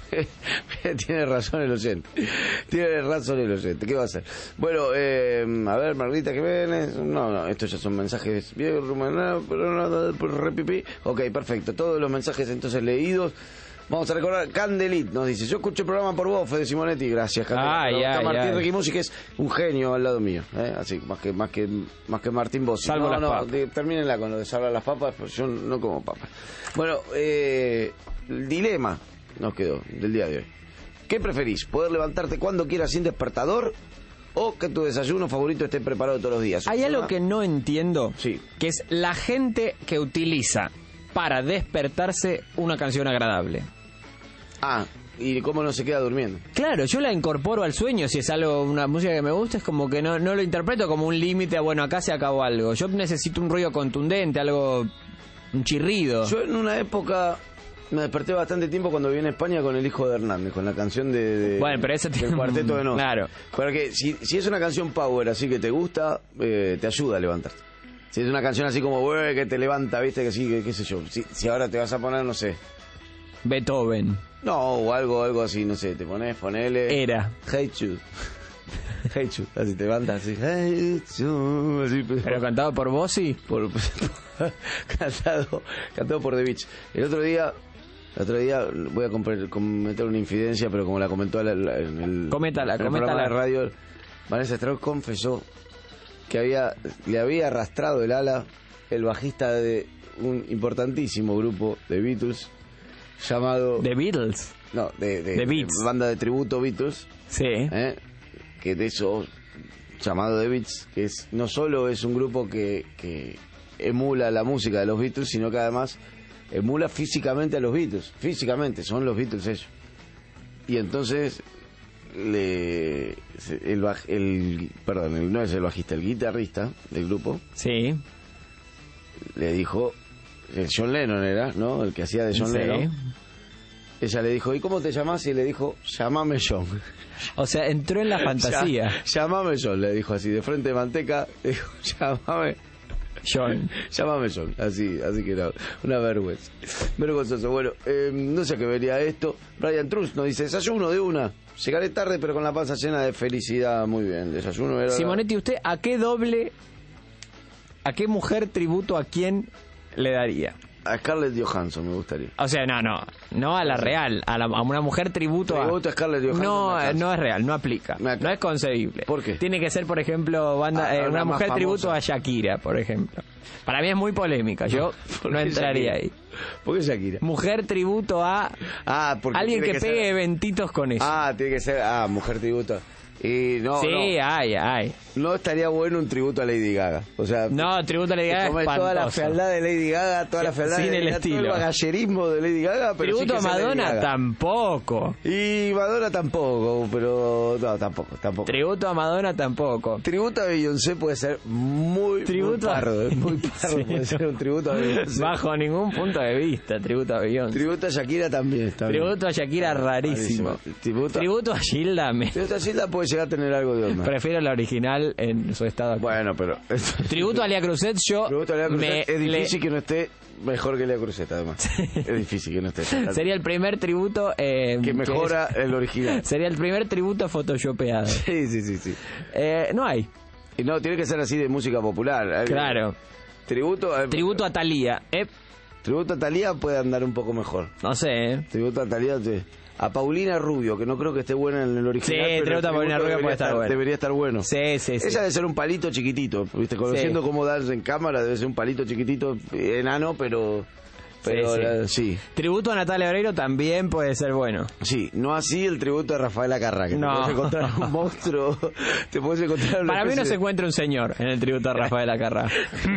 Tiene razón el oyente. Tiene razón el oyente. ¿Qué va a hacer? Bueno, a ver, Margarita, ¿qué viene? No, estos ya son mensajes bien rumenados, pero nada, repipí. Ok, perfecto. Todos los mensajes entonces leídos. Vamos a recordar, Candelit nos dice, yo escucho el programa por vos, Fede Simonetti, gracias, Candelit. Martín Ricky Music es un genio al lado mío, así, más que Martín Bossi. Salvo las papas. Termínenla con lo de salvar las papas, porque yo no como papas. Bueno, el dilema nos quedó del día de hoy. ¿Qué preferís? ¿Poder levantarte cuando quieras sin despertador? ¿O que tu desayuno favorito esté preparado todos los días? Hay algo que no entiendo, sí, que es la gente que utiliza para despertarse una canción agradable. Ah, ¿y cómo no se queda durmiendo? Claro, yo la incorporo al sueño. Si es algo, una música que me gusta, es como que no lo interpreto como un límite. Bueno, acá se acabó algo. Yo necesito un ruido contundente, algo, un chirrido. Yo en una época me desperté bastante tiempo cuando viví en España con El Hijo de Hernández, con la canción bueno, pero esa del Cuarteto de Nos. Claro. Porque si es una canción power así que te gusta, te ayuda a levantarte. Si es una canción así como que te levanta, viste, que sí, que qué sé yo. Si ahora te vas a poner, no sé, Beethoven. No, o algo así, no sé, ponele... Era. Hate You. Hate You, así te levantas así. Hate You, así. ¿Pero cantado por Bossi? Cantado por The Beach. El otro día voy a cometer una infidencia, pero como la comentó en el programa de radio, Vanessa Strauss confesó que le había arrastrado el ala el bajista de un importantísimo grupo de Beatles llamado... ¿The Beatles? No, de Beats, banda de tributo Beatles. Sí. Que de eso, llamado The Beats, que no solo es un grupo que emula la música de los Beatles, sino que además emula físicamente a los Beatles. Físicamente, son los Beatles ellos. Y entonces, no es el bajista, el guitarrista del grupo. Sí. Le dijo... John Lennon era, ¿no? El que hacía de John Lennon. Ella le dijo, ¿y cómo te llamás? Y le dijo, llámame John. O sea, entró en la fantasía. Llámame John, le dijo así, de frente de manteca, le dijo, llámame John. Llámame John, así que era una vergüenza. Vergonzoso. Bueno, no sé a qué vería esto. Brian Truss nos dice, desayuno de una. Llegaré tarde, pero con la panza llena de felicidad. Muy bien, desayuno era... Simonetti, ¿usted a qué mujer tributo a quién le daría? A Scarlett Johansson me gustaría. O sea, no a la real, a una mujer tributo a Scarlett Johansson. No es real, no aplica, no es concebible. ¿Por qué? Tiene que ser, por ejemplo, una mujer tributo a Shakira, por ejemplo. Para mí es muy polémica, yo no entraría ahí. ¿Por qué Shakira? Mujer tributo a alguien que pegue eventitos con eso. Tiene que ser, mujer tributo. Y hay. No estaría bueno un tributo a Lady Gaga. O sea, tributo a Lady Gaga es toda la fealdad de Lady Gaga, toda la fealdad sin de el estilo. Todo el bagallerismo de Lady Gaga, pero tributo sí a Madonna tampoco. Y Madonna tampoco, pero no, tampoco. Tributo a Madonna tampoco. Tributo a Beyoncé puede ser muy pardo, muy pardo. Sí, puede ser un tributo a Beyoncé. Bajo ningún punto de vista, tributo a Beyoncé. Tributo a Shakira también está bien. Tributo a Shakira rarísimo. Tributo a Gilda. Tributo a Gilda puede llegar a tener algo de onda. Prefiero la original en su estado actual. Bueno, pero... Tributo a Lea Cruzet, Tributo a Lea Cruzet, es difícil que no esté mejor que Lea Cruzet, además. Es difícil que no esté. Sería el primer tributo... que mejora el original. Sería el primer tributo photoshopeado. Sí. No hay. Y no, tiene que ser así de música popular. Claro. Tributo a Thalía. Tributo a Thalía puede andar un poco mejor. No sé. Tributo a Thalía... A Paulina Rubio, que no creo que esté buena en el original. Sí, pero tributo a Paulina Rubio puede estar bueno. Debería estar bueno. Sí. Ella debe ser un palito chiquitito, ¿viste? Conociendo cómo darse en cámara, debe ser un palito chiquitito, enano, pero sí. Tributo a Natalia Oreiro también puede ser bueno. Sí, no así el tributo a Rafaela Carrá, que te puedes encontrar un monstruo, te puedes encontrar Para mí no se encuentra un señor en el tributo a Rafaela Carrá.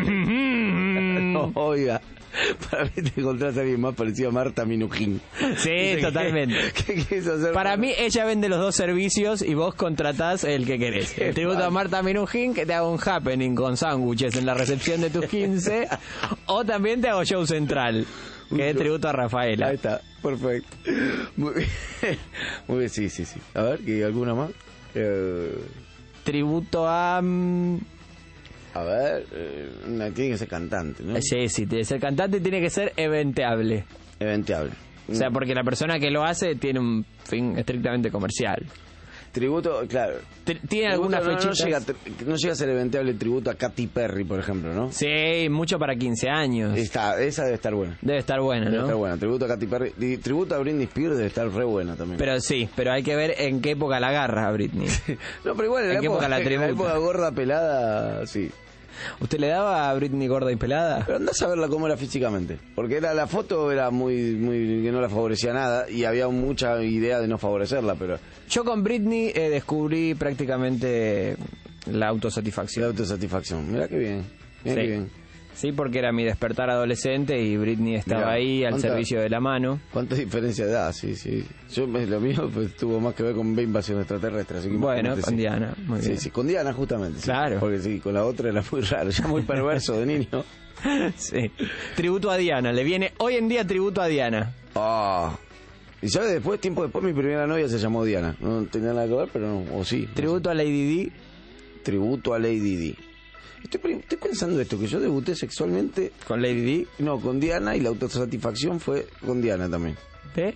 No, oiga. Para mí te encontrás a alguien más parecido a Marta Minujín. Sí, totalmente. ¿Qué quieres hacer? Para mí ella vende los dos servicios y vos contratás el que querés. El tributo a Marta Minujín, que te haga un happening con sándwiches en la recepción de tus 15, o también te hago show central, que es tributo a Rafaela. Ahí está, perfecto. Muy bien, sí. A ver, ¿y alguna más? Tributo a... A ver, tiene que ser cantante, ¿no? Sí, tiene que ser cantante y tiene que ser eventeable. Eventeable. O sea, porque la persona que lo hace tiene un fin estrictamente comercial. Tributo, claro. ¿Tiene alguna fechita? No llega a ser eventual tributo a Katy Perry, por ejemplo, ¿no? Sí, mucho para 15 años. Esa debe estar buena. Debe estar buena, ¿no? Debe estar buena. Tributo a Katy Perry. Y tributo a Britney Spears debe estar re buena también. Pero sí, pero hay que ver en qué época la agarra a Britney. No, pero igual en la época gorda, pelada, sí. ¿Usted le daba a Britney gorda y pelada? Pero andás a verla cómo era físicamente. Porque la foto era muy que no la favorecía nada y había mucha idea de no favorecerla, pero... Yo con Britney descubrí prácticamente la autosatisfacción. La autosatisfacción, mirá qué bien. Mirá qué bien. Sí, porque era mi despertar adolescente y Britney estaba ahí al servicio de la mano. ¿Cuánta diferencia da? Sí. Yo, lo mío pues, tuvo más que ver con invasión extraterrestre. Así que bueno, con Diana, muy bien. Sí, con Diana justamente. Claro. Sí, porque sí, con la otra era muy raro, ya muy perverso de niño. Sí. Tributo a Diana, le viene hoy en día tributo a Diana. Y sabes, tiempo después, mi primera novia se llamó Diana. No tenía nada que ver, pero no, o sí. Tributo a Lady D. Tributo a Lady D. Estoy pensando esto, que yo debuté sexualmente... ¿Con Lady D? No, con Diana, y la autosatisfacción fue con Diana también. ¿Eh?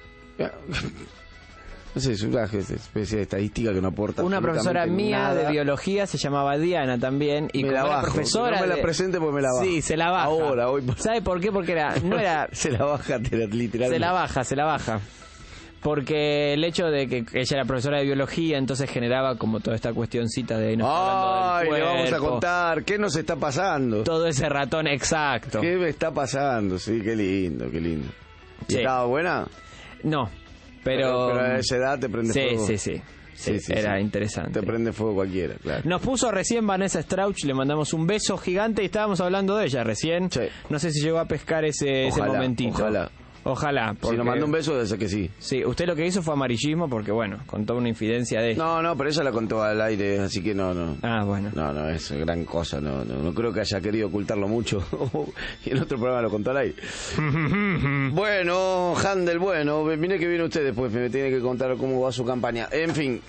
No sé, es una especie de estadística que no aporta. Una profesora mía nada. de biología se llamaba Diana también. Y me la bajo. Profesora no me la presente porque me la bajo. Sí, se la baja. Ahora, hoy. ¿Sabe por qué? Porque no era... Se la baja literalmente. Se la baja. Porque el hecho de que ella era profesora de biología, entonces generaba como toda esta cuestioncita de... le vamos a contar, ¿qué nos está pasando? Todo ese ratón, exacto. ¿Qué me está pasando? Sí, qué lindo. ¿Y estaba buena? No, pero a esa edad te prende fuego. Sí, era interesante. Te prende fuego cualquiera, claro. Nos puso recién Vanessa Strauch, le mandamos un beso gigante y estábamos hablando de ella recién. Sí. No sé si llegó a pescar ese momentito. Ojalá. Porque... Si nos mandó un beso, debe ser que sí. Sí, usted lo que hizo fue amarillismo porque, bueno, contó una infidencia de ella. No, pero ella la contó al aire, así que no. Ah, bueno. No, es gran cosa, no creo que haya querido ocultarlo mucho. Y en otro programa lo contó al aire. Bueno, Handel, mire que viene usted después, me tiene que contar cómo va su campaña. En fin,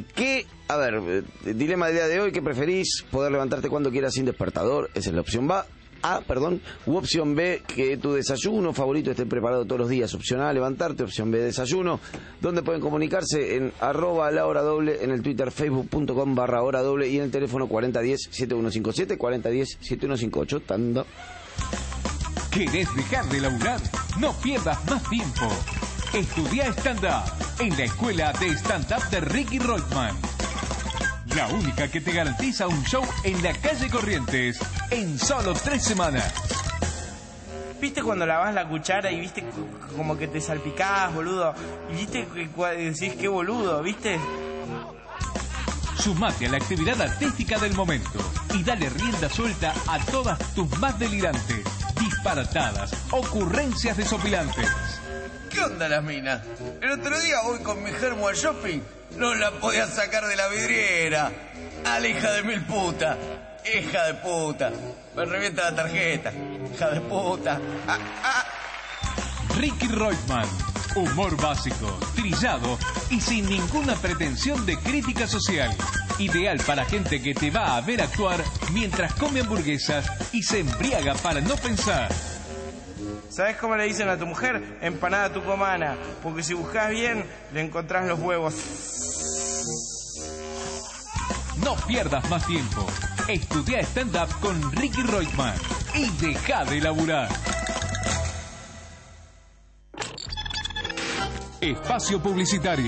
dilema del día de hoy, ¿qué preferís? Poder levantarte cuando quieras sin despertador, esa es la opción u opción B, que tu desayuno favorito esté preparado todos los días. Opción A, levantarte. Opción B, desayuno. ¿Dónde pueden comunicarse? En @lahora_doble, en el Twitter, facebook.com/hora_doble y en el teléfono 4010-7157, 4010-7158. Tanda. ¿Querés dejar de laburar? No pierdas más tiempo. Estudia stand-up en la escuela de stand-up de Ricky Reutemann. La única que te garantiza un show en la calle Corrientes en solo 3 semanas. ¿Viste cuando lavas la cuchara y viste como que te salpicás, boludo? Y viste que decís qué boludo, ¿viste? Sumate a la actividad artística del momento y dale rienda suelta a todas tus más delirantes, disparatadas, ocurrencias desopilantes. ¿Qué onda las minas? El otro día voy con mi germo al shopping. No la podía sacar de la vidriera. A la hija de mil puta. Hija de puta. Me revienta la tarjeta. Hija de puta. Ricky Reutemann. Humor básico, trillado y sin ninguna pretensión de crítica social. Ideal para gente que te va a ver actuar mientras come hamburguesas y se embriaga para no pensar. ¿Sabes cómo le dicen a tu mujer? Empanada tucumana. Porque si buscas bien, le encontrás los huevos. No pierdas más tiempo. Estudia stand-up con Ricky Reutemann y deja de laburar. Espacio publicitario.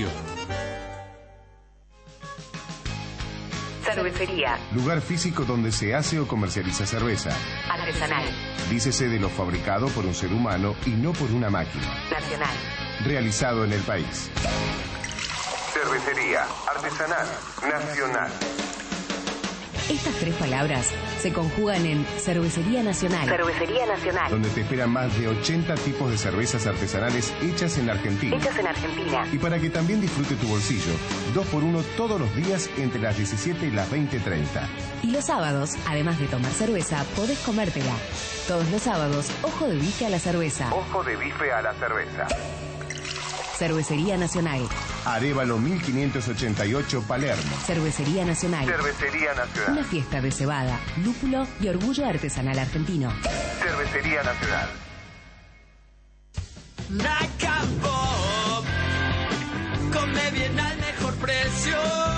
Cervecería. Lugar físico donde se hace o comercializa cerveza. Artesanal. Dícese de lo fabricado por un ser humano y no por una máquina. Nacional. Realizado en el país. Cervecería. Artesanal. Nacional. Estas 3 palabras se conjugan en Cervecería Nacional. Cervecería Nacional. Donde te esperan más de 80 tipos de cervezas artesanales hechas en Argentina. Y para que también disfrute tu bolsillo, 2x1 todos los días entre las 17 y las 20:30. Y los sábados, además de tomar cerveza, podés comértela. Todos los sábados, ojo de bife a la cerveza. Ojo de bife a la cerveza. Cervecería Nacional. Arévalo 1588 Palermo. Cervecería Nacional. Cervecería Nacional. Una fiesta de cebada, lúpulo y orgullo artesanal argentino. Cervecería Nacional. Nakam Pop, come bien al mejor precio.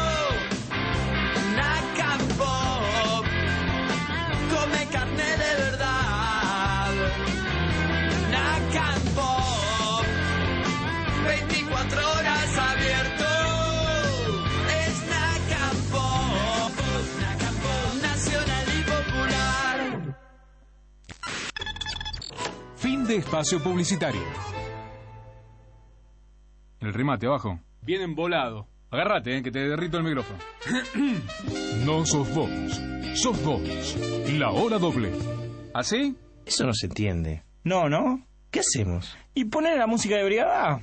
Nakam Pop, come carne de verdad. Nakam Pop, 24 horas abierto. Es Nakam Pop, Nakam Pop, nacional y popular. Fin de espacio publicitario. El remate abajo. Bien embolado. Agárrate, que te derrito el micrófono. No sos vos. Sos vos. La hora doble. ¿Así? Eso no se entiende. No. ¿Qué hacemos? ¿Y poner la música de brigada?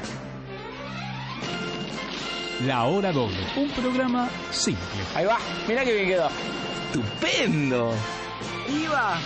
La hora doble. Un programa simple. Ahí va. Mirá que bien quedó. ¡Estupendo! ¡Iba!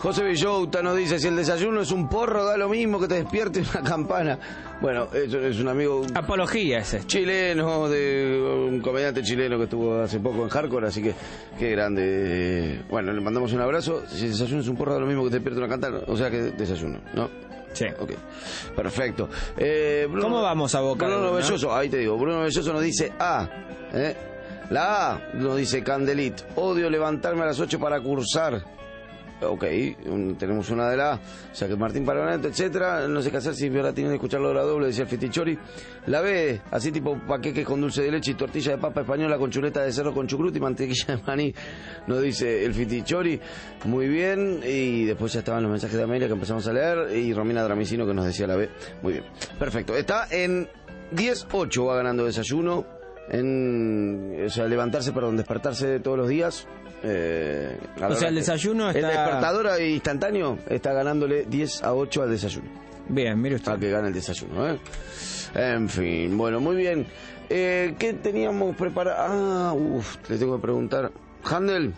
José Villota nos dice, si el desayuno es un porro, da lo mismo que te despierte una campana. Bueno, es un amigo... Apología ese. Chileno, de un comediante chileno que estuvo hace poco en Hardcore, así que qué grande. Bueno, le mandamos un abrazo. Si el desayuno es un porro, da lo mismo que te despierte una campana. O sea que desayuno, ¿no? Sí. Ok, perfecto. Bruno, ¿cómo vamos a Boca? Bruno Belloso, ahí te digo, Bruno Belloso nos dice la A nos dice Candelit, odio levantarme a las 8 para cursar. Ok, tenemos una de la A, o sea que Martín Parlamento, etcétera, no sé qué hacer si ahora tienen que escuchar la hora doble, decía el Fitichori. La B, así tipo paqueques con dulce de leche y tortilla de papa española con chuleta de cerdo con chucrut y mantequilla de maní, nos dice el Fitichori. Muy bien, y después ya estaban los mensajes de Amelia que empezamos a leer, y Romina Dramicino que nos decía la B. Muy bien, perfecto, está en 10-8, va ganando desayuno, o sea, despertarse todos los días. O sea, el desayuno está... El despertador instantáneo está ganándole 10-8 al desayuno. Bien, mire usted. Para que gane el desayuno, En fin, bueno, muy bien. ¿Qué teníamos preparado? Le tengo que preguntar. Handel.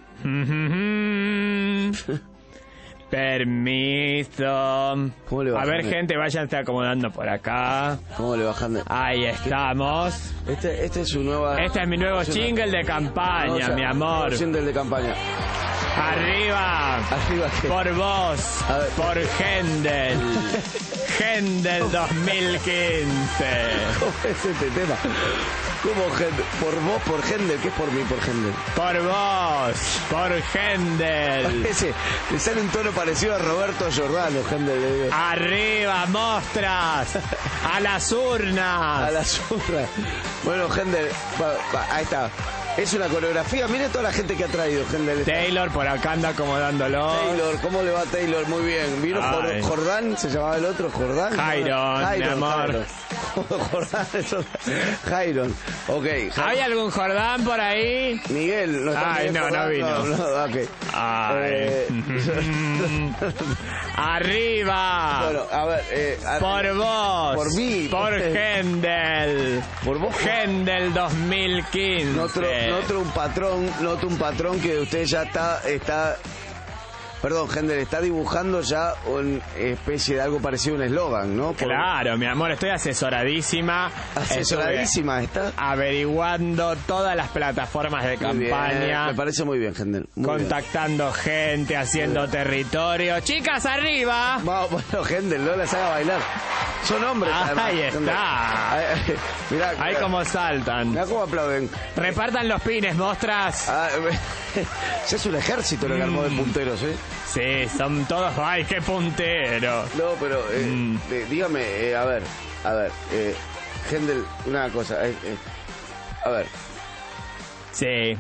Permiso. ¿Cómo le va, a ver, Handel? gente, váyanse acomodando por acá. ¿Cómo le va, Handel? Ahí estamos. Este es su nueva... Este es mi nuevo jingle de campaña, mi amor. Jingle de campaña. Arriba. ¿Arriba qué? Por vos. Por Händel. Händel 2015. ¿Cómo es este tema? ¿Cómo Händel? ¿Por vos, por Händel? ¿Qué es por mí, por Händel? Por vos. Por Händel. Le sale un tono parecido a Roberto Giordano, Händel. Arriba, mostras. A las urnas. A las urnas. Bueno, Händel, ahí está. Es una coreografía. Mire toda la gente que ha traído, Händel. Taylor por acá anda acomodándolo. Taylor, ¿cómo le va a Taylor? Muy bien. ¿Vino Jordán? ¿Se llamaba el otro? ¿Jordán? Jairon, mi amor. Jordán, Jairon. Ok. ¿Hay algún Jordán por ahí? Miguel. No vino. Okay. Arriba. Bueno, a ver. Por vos. Por mí. Por Händel. Por vos. Händel 2015. Noto un patrón que usted ya está perdón, Händel, está dibujando ya una especie de algo parecido a un eslogan, ¿no? Claro, mi amor, estoy asesoradísima. Asesoradísima, está averiguando todas las plataformas de campaña. Bien, me parece muy bien, Händel. Contactando gente, haciendo territorio. ¡Chicas, arriba! Bueno, Händel, no las haga bailar. Son hombres. Ahí está. Mirá, ahí como saltan. Mirá cómo aplauden. Repartan los pines, mostras. Ya es un ejército lo que armó de punteros, Sí, son todos... ¡Ay, qué puntero! No, pero dígame, a ver, Händel, una cosa, a ver. Sí.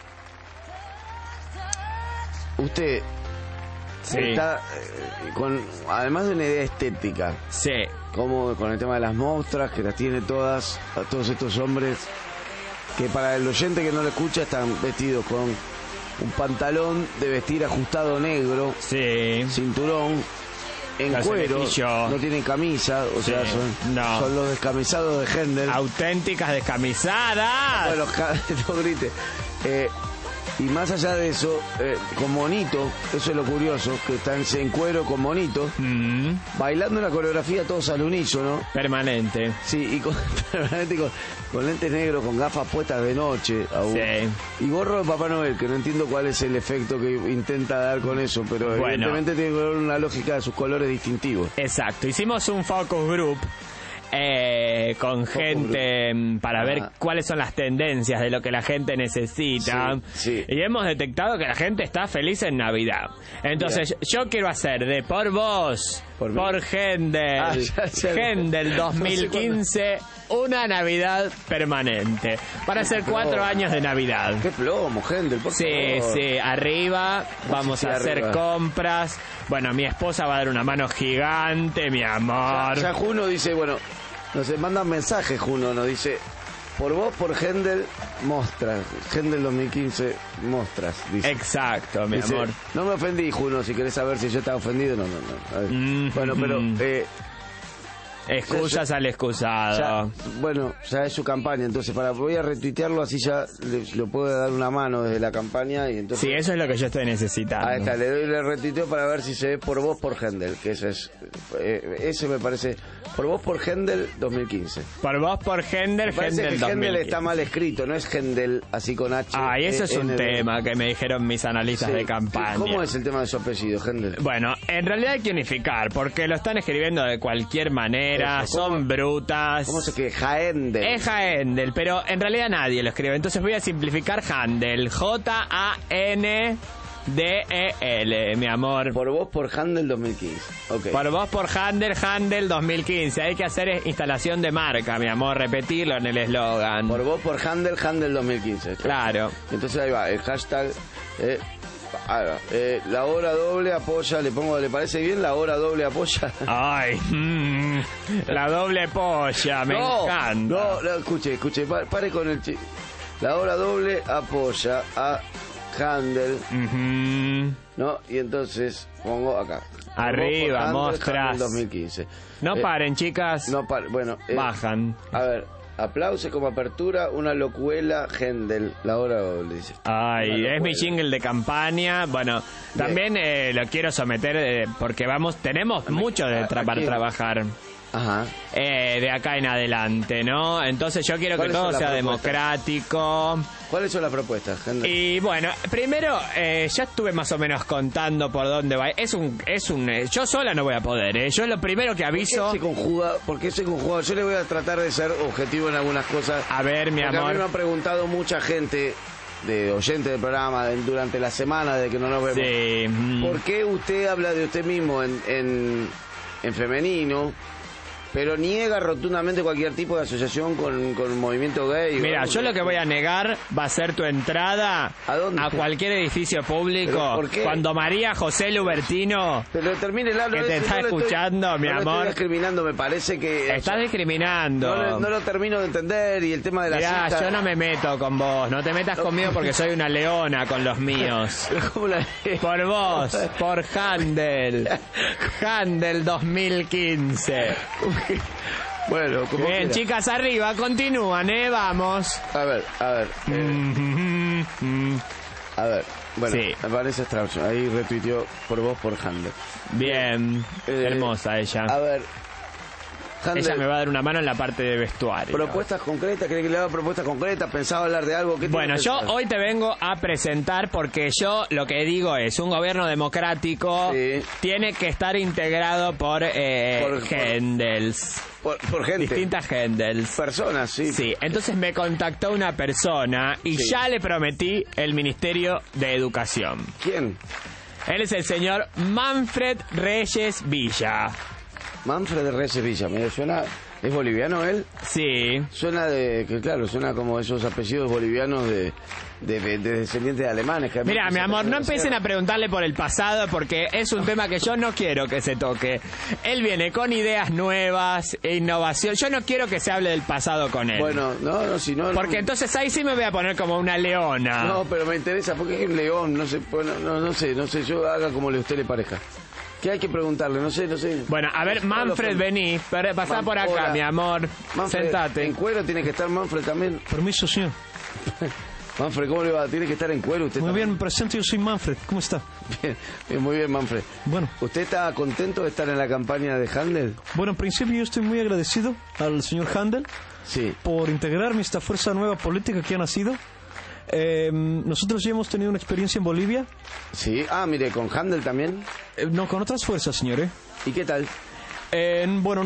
Usted está además de una idea estética. Sí. Como con el tema de las mostras, que las tiene todas, a todos estos hombres, que para el oyente que no lo escucha están vestidos con un pantalón de vestir ajustado negro, cinturón, en cuero, no tienen camisa, o sea, son los descamisados de Händel. Auténticas descamisadas. Bueno, no grite. Y más allá de eso, con monito, eso es lo curioso, que están en cuero con monito, bailando una coreografía todos al unísono. Permanente. Sí, permanente con lentes negros, con gafas puestas de noche aún. Sí. Y gorro de Papá Noel, que no entiendo cuál es el efecto que intenta dar con eso, pero evidentemente tiene que ver una lógica de sus colores distintivos. Exacto, hicimos un focus group. Con gente para ver cuáles son las tendencias de lo que la gente necesita. Y hemos detectado que la gente está feliz en Navidad. Entonces yo quiero hacer de por vos, por Händel, Händel 2015, una Navidad permanente. Para hacer 4 años de Navidad. Qué plomo, Händel, por favor. Sí, arriba vamos a hacer compras. Bueno, mi esposa va a dar una mano gigante, mi amor. Ya Juno dice, bueno, nos manda un mensaje, Juno, nos dice, por vos, por Händel, mostras. Händel 2015, mostras, dice. Exacto, mi amor. No me ofendí, Juno, si querés saber si yo estaba ofendido, no. Bueno, pero Excusas al excusado. Bueno, ya es su campaña, entonces voy a retuitearlo, así ya le puedo dar una mano desde la campaña. Y entonces, sí, eso es lo que yo estoy necesitando. Ahí está, le doy el retuiteo para ver si se ve por vos por Händel, que eso es, ese me parece, por vos por Händel 2015. Por vos por Händel, Händel 2015. Händel está mal escrito, no es Händel así con H. Y eso es un tema que me dijeron mis analistas de campaña. ¿Cómo es el tema de su apellido, Händel? Bueno, en realidad hay que unificar, porque lo están escribiendo de cualquier manera, son brutas. ¿Cómo se escribe? Händel. Es Händel, pero en realidad nadie lo escribe. Entonces voy a simplificar Händel. J-A-N-D-E-L, mi amor. Por vos por Händel 2015. Okay. Por vos por Händel 2015. Hay que hacer instalación de marca, mi amor, repetirlo en el eslogan. Por vos por Händel 2015. Claro. Entonces ahí va, el hashtag... la hora doble apoya, ¿le parece bien la hora doble apoya? Ay, la doble polla, me encanta. No, escuche, pare con el la hora doble apoya a Händel, ¿no? Y entonces pongo acá. Arriba, mostras. 2015. No paren, chicas. No paren, bueno. Bajan. A ver. Aplausos como apertura, una locuela, Händel, la hora doble, dice. Ay, es mi jingle de campaña. Bueno, también lo quiero someter porque tenemos mucho para trabajar. Ajá. De acá en adelante, ¿no? Entonces yo quiero que todo sea democrático. ¿Cuáles son las propuestas, Händel? Y bueno, primero, ya estuve más o menos contando por dónde va. Yo sola no voy a poder, Yo lo primero que aviso... ¿Por qué se conjuga? Yo le voy a tratar de ser objetivo en algunas cosas. A ver, mi amor. A mí me ha preguntado mucha gente, de oyente del programa, durante la semana de que no nos vemos. Sí. ¿Por qué usted habla de usted mismo en femenino, pero niega rotundamente cualquier tipo de asociación con el movimiento gay? Mira, yo lo que voy a negar va a ser tu entrada a cualquier edificio público. ¿Por qué? Cuando María José Lubertino, pero termine el que te está escuchando, mi amor. No estoy discriminando, me parece que... Estás discriminando. No lo termino de entender, y el tema de la Mirá, cita... yo no me meto con vos, no te metas conmigo porque soy una leona con los míos. Por vos, por Händel 2015. Bueno, como bien, quiera. Chicas, arriba, continúan, vamos. A ver. Bueno, sí. Vanessa Strauss, ahí retuiteó por vos por Händel. Bien, hermosa ella. A ver, Händel, ella me va a dar una mano en la parte de vestuario. ¿Propuestas concretas? ¿Cree que le haga propuestas concretas? ¿Pensaba hablar de algo? Bueno, yo hoy te vengo a presentar porque yo lo que digo es, un gobierno democrático tiene que estar integrado por Händels. Por gente. Distintas Händels. Personas, sí. Sí, entonces me contactó una persona y ya le prometí el Ministerio de Educación. ¿Quién? Él es el señor Manfred Reyes Villa. Manfred Reyes Villa, me suena... ¿Es boliviano él? Sí. Suena suena como esos apellidos bolivianos de descendientes de alemanes. Que mira, mi amor, no empiecen a preguntarle por el pasado porque es un tema que yo no quiero que se toque. Él viene con ideas nuevas e innovación. Yo no quiero que se hable del pasado con él. Bueno, si no... Porque entonces ahí sí me voy a poner como una leona. No, pero me interesa porque es un león, no sé, yo haga como a usted le parezca. ¿Qué hay que preguntarle? No sé. Bueno, a ver, Manfred, vení. Pasá por acá, mi amor. Manfred, sentate. ¿En cuero tiene que estar Manfred también? Permiso, señor. Manfred, ¿cómo le va? ¿Tiene que estar en cuero usted? Muy bien, me presento, yo soy Manfred. ¿Cómo está? Bien, muy bien, Manfred. Bueno. ¿Usted está contento de estar en la campaña de Händel? Bueno, en principio yo estoy muy agradecido al señor Händel por integrarme a esta fuerza nueva política que ha nacido. Nosotros ya hemos tenido una experiencia en Bolivia. Sí, mire, ¿con Händel también? No, con otras fuerzas, señor. ¿Y qué tal? Bueno,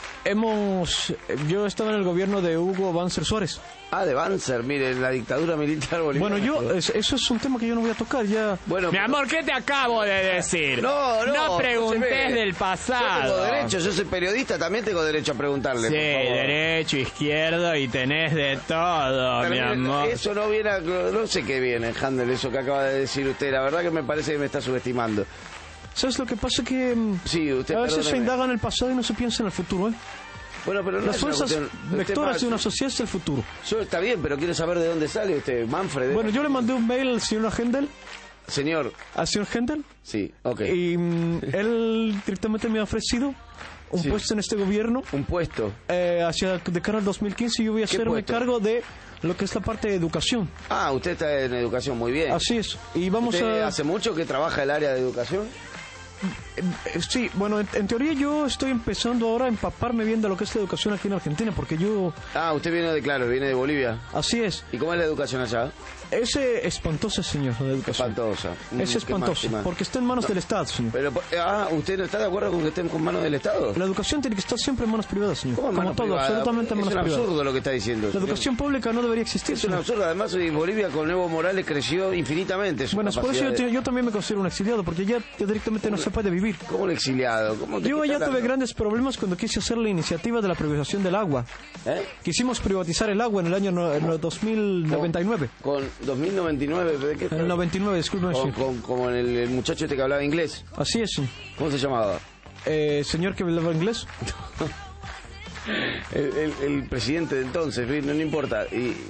yo estaba en el gobierno de Hugo Banzer Suárez. De Banzer, mire, la dictadura militar boliviana. Bueno, eso es un tema que yo no voy a tocar ya. Bueno, mi amor, ¿qué te acabo de decir? No preguntes del pasado. Yo tengo derecho, yo soy periodista, también tengo derecho a preguntarle. Sí, por favor. derecho, izquierdo y tenés de todo, mi amor. Eso no viene, no sé qué viene, Händel, eso que acaba de decir usted. La verdad que me parece que me está subestimando. ¿Sabes lo que pasa? Que usted, a veces se indaga en el pasado y no se piensa en el futuro, Bueno, pero no las fuerzas vectoras de una sociedad es el futuro. Está bien, pero quiero saber de dónde sale usted, Manfred. Bueno, yo le mandé un mail al señor Händel. Señor. ¿Al señor Händel? Sí, ok. Y él directamente me ha ofrecido un puesto en este gobierno. ¿Un puesto? De cara al 2015 yo voy a hacerme cargo de lo que es la parte de educación. Ah, usted está en educación, muy bien. Así es. Y vamos ¿Hace mucho que trabaja el área de educación? Sí, bueno, en teoría yo estoy empezando ahora a empaparme bien de lo que es la educación aquí en Argentina, porque yo... Ah, usted viene de Bolivia. Así es. ¿Y cómo es la educación allá? Es espantosa, señor, la educación. Espantosa. Es espantosa, porque está en manos del Estado, señor. Pero, ¿usted no está de acuerdo con que estén con manos del Estado? La educación tiene que estar siempre en manos privadas, señor. ¿Cómo en manos todo, privadas? absolutamente en manos privadas. Es un absurdo lo que está diciendo. La educación pública no debería existir. Es un absurdo. Además, Bolivia con Evo Morales creció infinitamente. Bueno, por eso yo también me considero un exiliado, porque ya directamente no se puede vivir. ¿Cómo un exiliado? Yo ya tuve grandes problemas cuando quise hacer la iniciativa de la privatización del agua. Quisimos privatizar el agua en el año 2099. ¿Con 2099? ¿De qué? En el 99, disculpe. Como el muchacho este que hablaba inglés. Así es. ¿Cómo se llamaba? Señor que hablaba inglés. el presidente de entonces, no importa.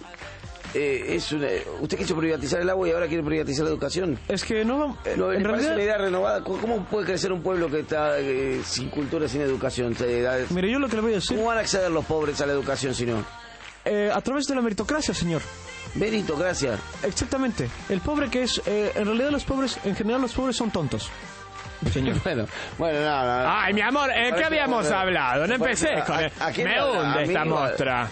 ¿Usted quiso privatizar el agua y ahora quiere privatizar la educación? Es que no... en realidad es una idea renovada. ¿Cómo puede crecer un pueblo que está sin cultura, sin educación? Mire, yo lo que le voy a decir... ¿Cómo van a acceder los pobres a la educación si no? A través de la meritocracia, señor. Meritocracia. Exactamente. El pobre que es... en realidad en general los pobres son tontos. Señor. Bueno, no. Ay, mi amor, ¿qué habíamos hablado? No empecé con... Me hunde esta mostra.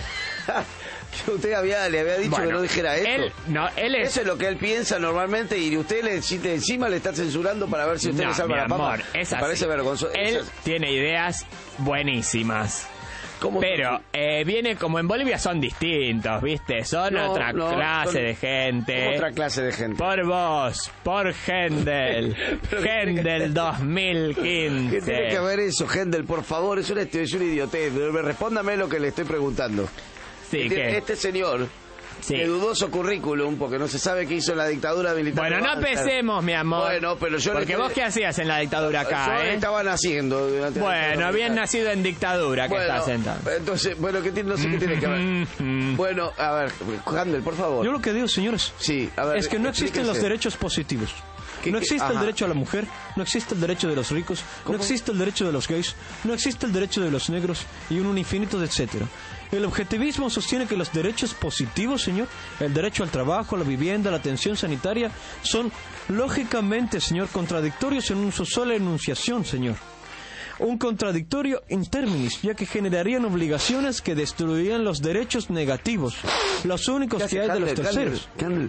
Usted le había dicho que no dijera esto. Eso es lo que él piensa normalmente y usted encima le está censurando para ver si usted le salva la papa. Es así. Parece vergonzoso. Él tiene ideas buenísimas. Pero viene como en Bolivia son distintos, ¿viste? Son otra clase de gente. Otra clase de gente. Por vos, por Händel. Händel 2015. ¿Qué tiene que ver eso, Händel? Por favor, es una idiotez. Respóndame lo que le estoy preguntando. Sí, este señor, de dudoso currículum, porque no se sabe qué hizo en la dictadura militar. Bueno, no empecemos, mi amor. Bueno, pero yo... Porque vos qué hacías en la dictadura acá, yo estaba naciendo. Bueno, bien nacido en dictadura que estás sentado. Entonces, bueno, no sé qué tiene que ver. Bueno, a ver, Händel, por favor. Yo lo que digo, señores, es que no existen los derechos positivos. No existe el derecho a la mujer, no existe el derecho de los ricos, no existe el derecho de los gays, no existe el derecho de los negros y un infinito de etcétera. El objetivismo sostiene que los derechos positivos, señor, el derecho al trabajo, a la vivienda, a la atención sanitaria, son lógicamente, señor, contradictorios en una sola enunciación, señor. Un contradictorio in terminis, ya que generarían obligaciones que destruirían los derechos negativos, los únicos que hay de los terceros.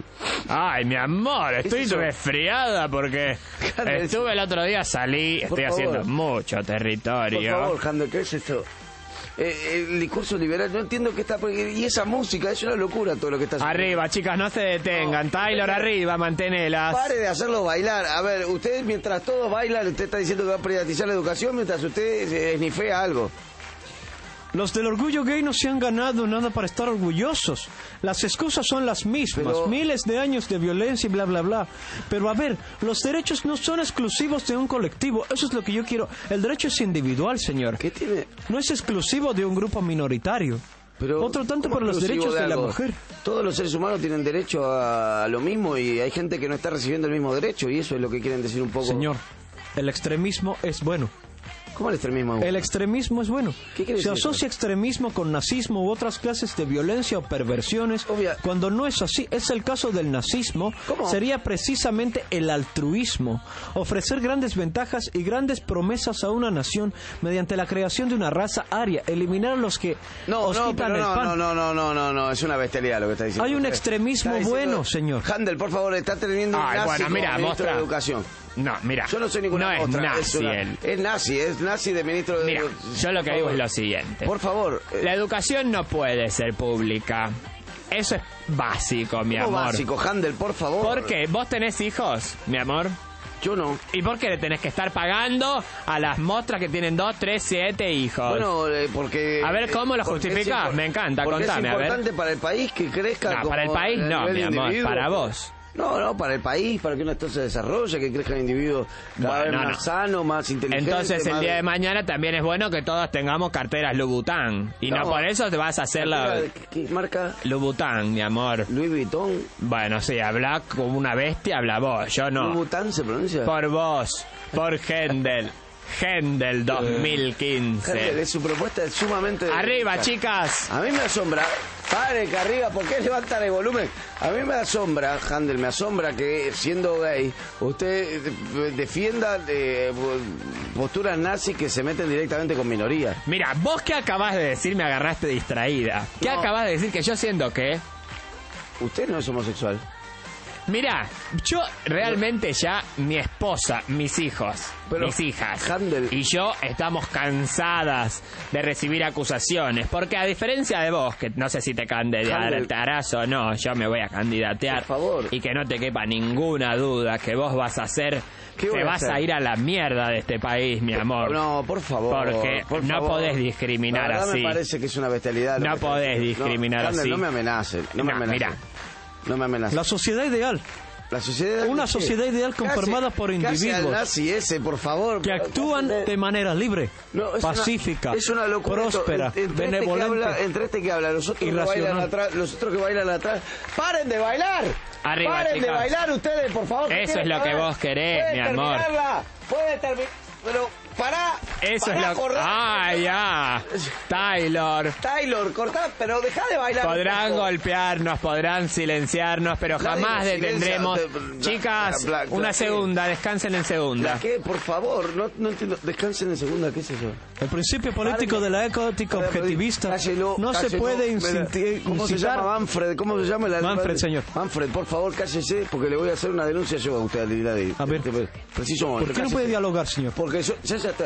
Ay, mi amor, estoy resfriada porque estuve el otro día, estoy haciendo mucho territorio. Por favor, Händel, ¿qué es esto? El discurso liberal, no entiendo qué está... Y esa música, es una locura todo lo que está haciendo. Arriba, chicas, no se detengan. Taylor, arriba, mantenelas. Pare de hacerlo bailar. A ver, usted mientras todos bailan, usted está diciendo que va a privatizar la educación mientras usted esnifea algo. Los del orgullo gay no se han ganado nada para estar orgullosos. Las excusas son las mismas. Miles de años de violencia y bla, bla, bla. Pero a ver, los derechos no son exclusivos de un colectivo. Eso es lo que yo quiero. El derecho es individual, señor. ¿Qué tiene? No es exclusivo de un grupo minoritario. Pero, otro tanto por los derechos de la mujer. Todos los seres humanos tienen derecho a lo mismo y hay gente que no está recibiendo el mismo derecho y eso es lo que quieren decir un poco. Señor, el extremismo es bueno. ¿Cómo el extremismo? El extremismo es bueno. ¿Qué quiere decir? Se asocia extremismo con nazismo u otras clases de violencia o perversiones. Cuando no es así, es el caso del nazismo. ¿Cómo? Sería precisamente el altruismo. Ofrecer grandes ventajas y promesas a una nación mediante la creación de una raza aria. Eliminar a los que quitan el pan. No, es una bestialidad lo que está diciendo. Hay un extremismo bueno, señor. Händel, por favor, está teniendo un nazi como ministro de Educación. No, mira. Yo no soy ninguna mostra. No es nazi, es nazi de ministro de... Mira, yo lo que digo es lo siguiente. Por favor. La educación no puede ser pública. Eso es básico, mi amor. Básico, Händel, por favor. ¿Por qué? ¿Vos tenés hijos, mi amor? Yo no. ¿Y por qué le tenés que estar pagando a las mostras que tienen 2, 3, 7 hijos? Bueno, porque... A ver, ¿cómo lo justificás? Me encanta, contame, a ver. Es importante para el país que crezca. No, para el país no, mi amor, para vos. No, para el país, para que uno esto se desarrolle, que crezca el individuo cada vez más sano, más inteligente. Entonces el día de mañana también es bueno que todos tengamos carteras Louboutin. Y no por eso te vas a hacer la... ¿Qué marca? Louboutin, mi amor. Louis Vuitton. Bueno, sí, habla como una bestia, habla vos, yo no. ¿Louboutin se pronuncia? Por vos, por Händel. Händel 2015. Händel, su propuesta es sumamente... ¡Arriba, chicas! A mí me asombra... Pare, que arriba, ¿por qué levantan el volumen? A mí me asombra, Händel, me asombra que siendo gay usted defienda posturas nazis que se meten directamente con minorías. Mira, vos que acabás de decir me agarraste distraída. ¿Qué acabás de decir? Que yo siendo qué? Usted no es homosexual. Mira, yo realmente ya, mi esposa, mis hijos, mis hijas Händel. y yo estamos cansadas de recibir acusaciones, porque a diferencia de vos, que no sé si te candidatearás o no, yo me voy a candidatear. Por favor. Y que no te quepa ninguna duda que vos vas a hacer, que vas a ir a la mierda de este país, mi amor. No, por favor. Porque no podés discriminar así. así. Me parece que es una bestialidad. No podés discriminar Händel, así. No me amenacen, no me amenacen. Mira. No me amenacen. La sociedad ideal. La sociedad Una sociedad ideal conformada por individuos nazi ese, por favor, que actúan de manera libre, pacífica, próspera, benevolente, entre este que habla, los otros que bailan atrás, ¡paren de bailar! Arriba, ¡Paren chicas. de bailar ustedes, por favor! Eso es lo que vos querés, mi amor. Puede terminar, pero pará. Eso es lo que... ¡Ah, ya! Taylor, cortá, pero dejá de bailar. Podrán golpearnos, podrán silenciarnos, pero jamás detendremos. Chicas, una segunda, descansen en segunda. ¿Qué? Por favor, no entiendo. Descansen en segunda, ¿qué sé yo? El principio político de la ética objetivista no se puede incitar. ¿Cómo se llama Manfred? ¿Cómo se llama? Manfred, señor. Manfred, por favor, cállese, porque le voy a hacer una denuncia yo a usted. A ver, preciso momento. ¿Por qué no puede dialogar, señor? Porque yo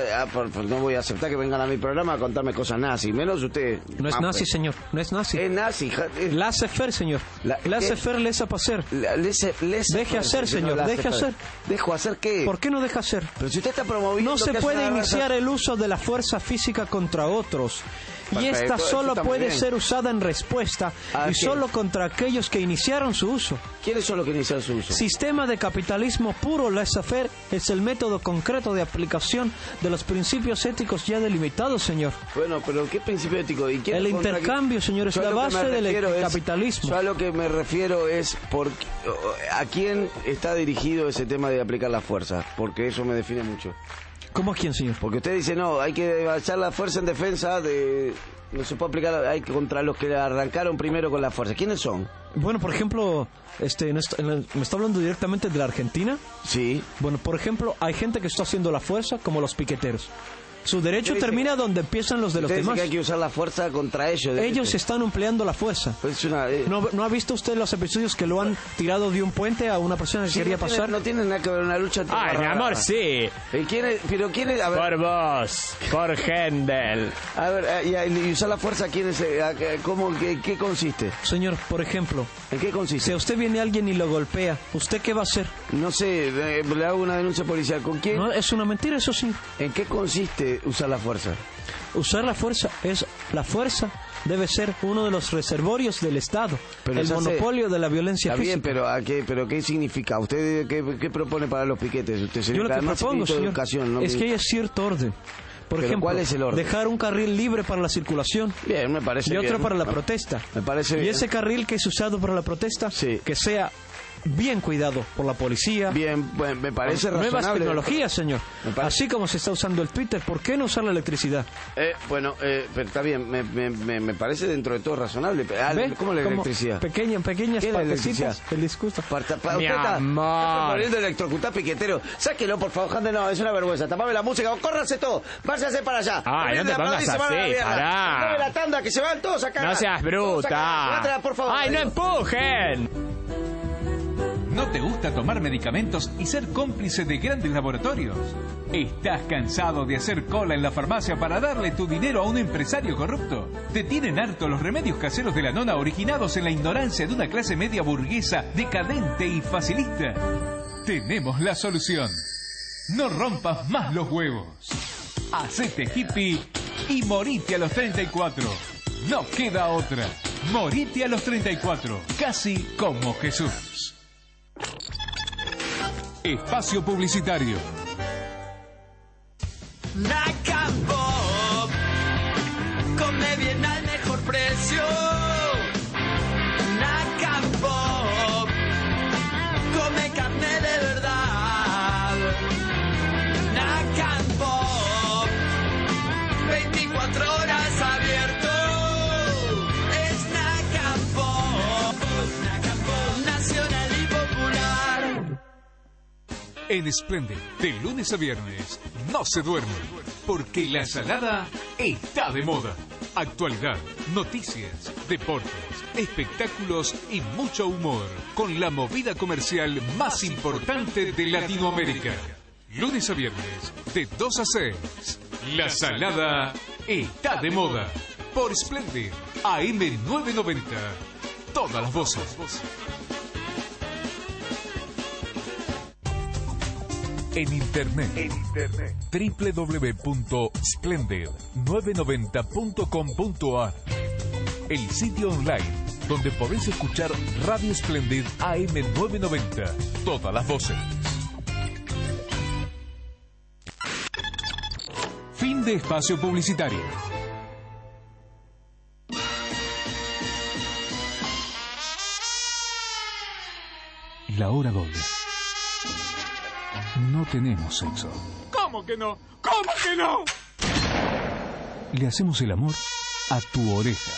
no voy a aceptar que vengan a mi programa a contarme cosas nazis, menos usted. No es nazi, señor, no es nazi. Es nazi. Laissez-faire, señor. Laissez-faire, laissez-passer. Deje hacer, señor, deje hacer. ¿Dejo hacer qué? ¿Por qué no deja hacer? Pero si usted está promoviendo... No se puede iniciar el uso de la fuerza física contra otros. Y esta solo puede ser usada en respuesta y solo contra aquellos que iniciaron su uso. ¿Quiénes son los que iniciaron su uso? Sistema de capitalismo puro laissez-faire es el método concreto de aplicación de los principios éticos ya delimitados, señor. Bueno, pero ¿qué principio ético? ¿Y quién el intercambio, señor, es la base del capitalismo. Yo a lo que me refiero es a quién está dirigido ese tema de aplicar la fuerza, porque eso me define mucho. ¿Cómo a quién, señor? Porque usted dice, no, hay que echar la fuerza en defensa de... No se puede aplicar, hay que contra los que arrancaron primero con la fuerza. ¿Quiénes son? Bueno, por ejemplo, ¿me está hablando directamente de la Argentina? Sí. Bueno, por ejemplo, hay gente que está haciendo la fuerza como los piqueteros. Su derecho termina donde empiezan los de los demás. Que hay que usar la fuerza contra ellos. Ellos están empleando la fuerza. Pues ¿No ha visto usted los episodios que lo han tirado de un puente a una persona que quería pasar? No tiene nada que ver una lucha. Ay, mi amor, sí. ¿Quién es? A ver. Por vos, por Händel. A ver, y usar la fuerza, ¿quién es? ¿Qué consiste? Señor, por ejemplo. ¿En qué consiste? Si a usted viene alguien y lo golpea, ¿usted qué va a hacer? No sé, le hago una denuncia policial. ¿Con quién? No, es una mentira, eso sí. ¿En qué consiste usar la fuerza? Usar la fuerza debe ser uno de los reservorios del Estado. Pero el monopolio de la violencia física. Está bien, pero ¿qué significa? ¿Usted qué propone para los piquetes? Yo lo que propongo, señor, es que haya cierto orden. Por ejemplo, ¿cuál es el orden? Dejar un carril libre para la circulación. Bien, me parece bien. Y otro para la protesta. Me parece bien. Y ese carril que es usado para la protesta, que sea bien cuidado por la policía. Bien, me parece razonable. Nuevas tecnologías, señor. Así como se está usando el Twitter, ¿por qué no usar la electricidad? Pero está bien, me parece dentro de todo razonable. ¿Cómo la electricidad? Pequeñas partecitas. El discurso. Mi amor. Poniendo electrocutar piquetero. Sáquelo, por favor, Händel, no, es una vergüenza. Tapame la música, córranse todo. Váyase para allá. Ay, no te pongas así, pará. Dame la tanda, que se van todos acá. No seas bruta. Por favor. Ay, no empujen. ¿No te gusta tomar medicamentos y ser cómplice de grandes laboratorios? ¿Estás cansado de hacer cola en la farmacia para darle tu dinero a un empresario corrupto? ¿Te tienen harto los remedios caseros de la nona originados en la ignorancia de una clase media burguesa decadente y facilista? Tenemos la solución. No rompas más los huevos. Hacete hippie y morite a los 34. No queda otra. Morite a los 34. Casi como Jesús. Espacio publicitario. Nacambo, come bien al mejor precio. Nacambo, come carne de verdad. Nacambo. En Splendid, de lunes a viernes, no se duerme, porque la salada está de moda. Actualidad, noticias, deportes, espectáculos y mucho humor, con la movida comercial más importante de Latinoamérica. Lunes a viernes, de 2 a 6. La salada está de moda. Por Splendid, AM 990. Todas las voces. En internet, www.splendid990.com.ar, el sitio online donde podés escuchar Radio Splendid AM 990, todas las voces. Fin de espacio publicitario. La hora doble. No tenemos sexo. ¿Cómo que no? ¿Cómo que no? Le hacemos el amor a tu oreja.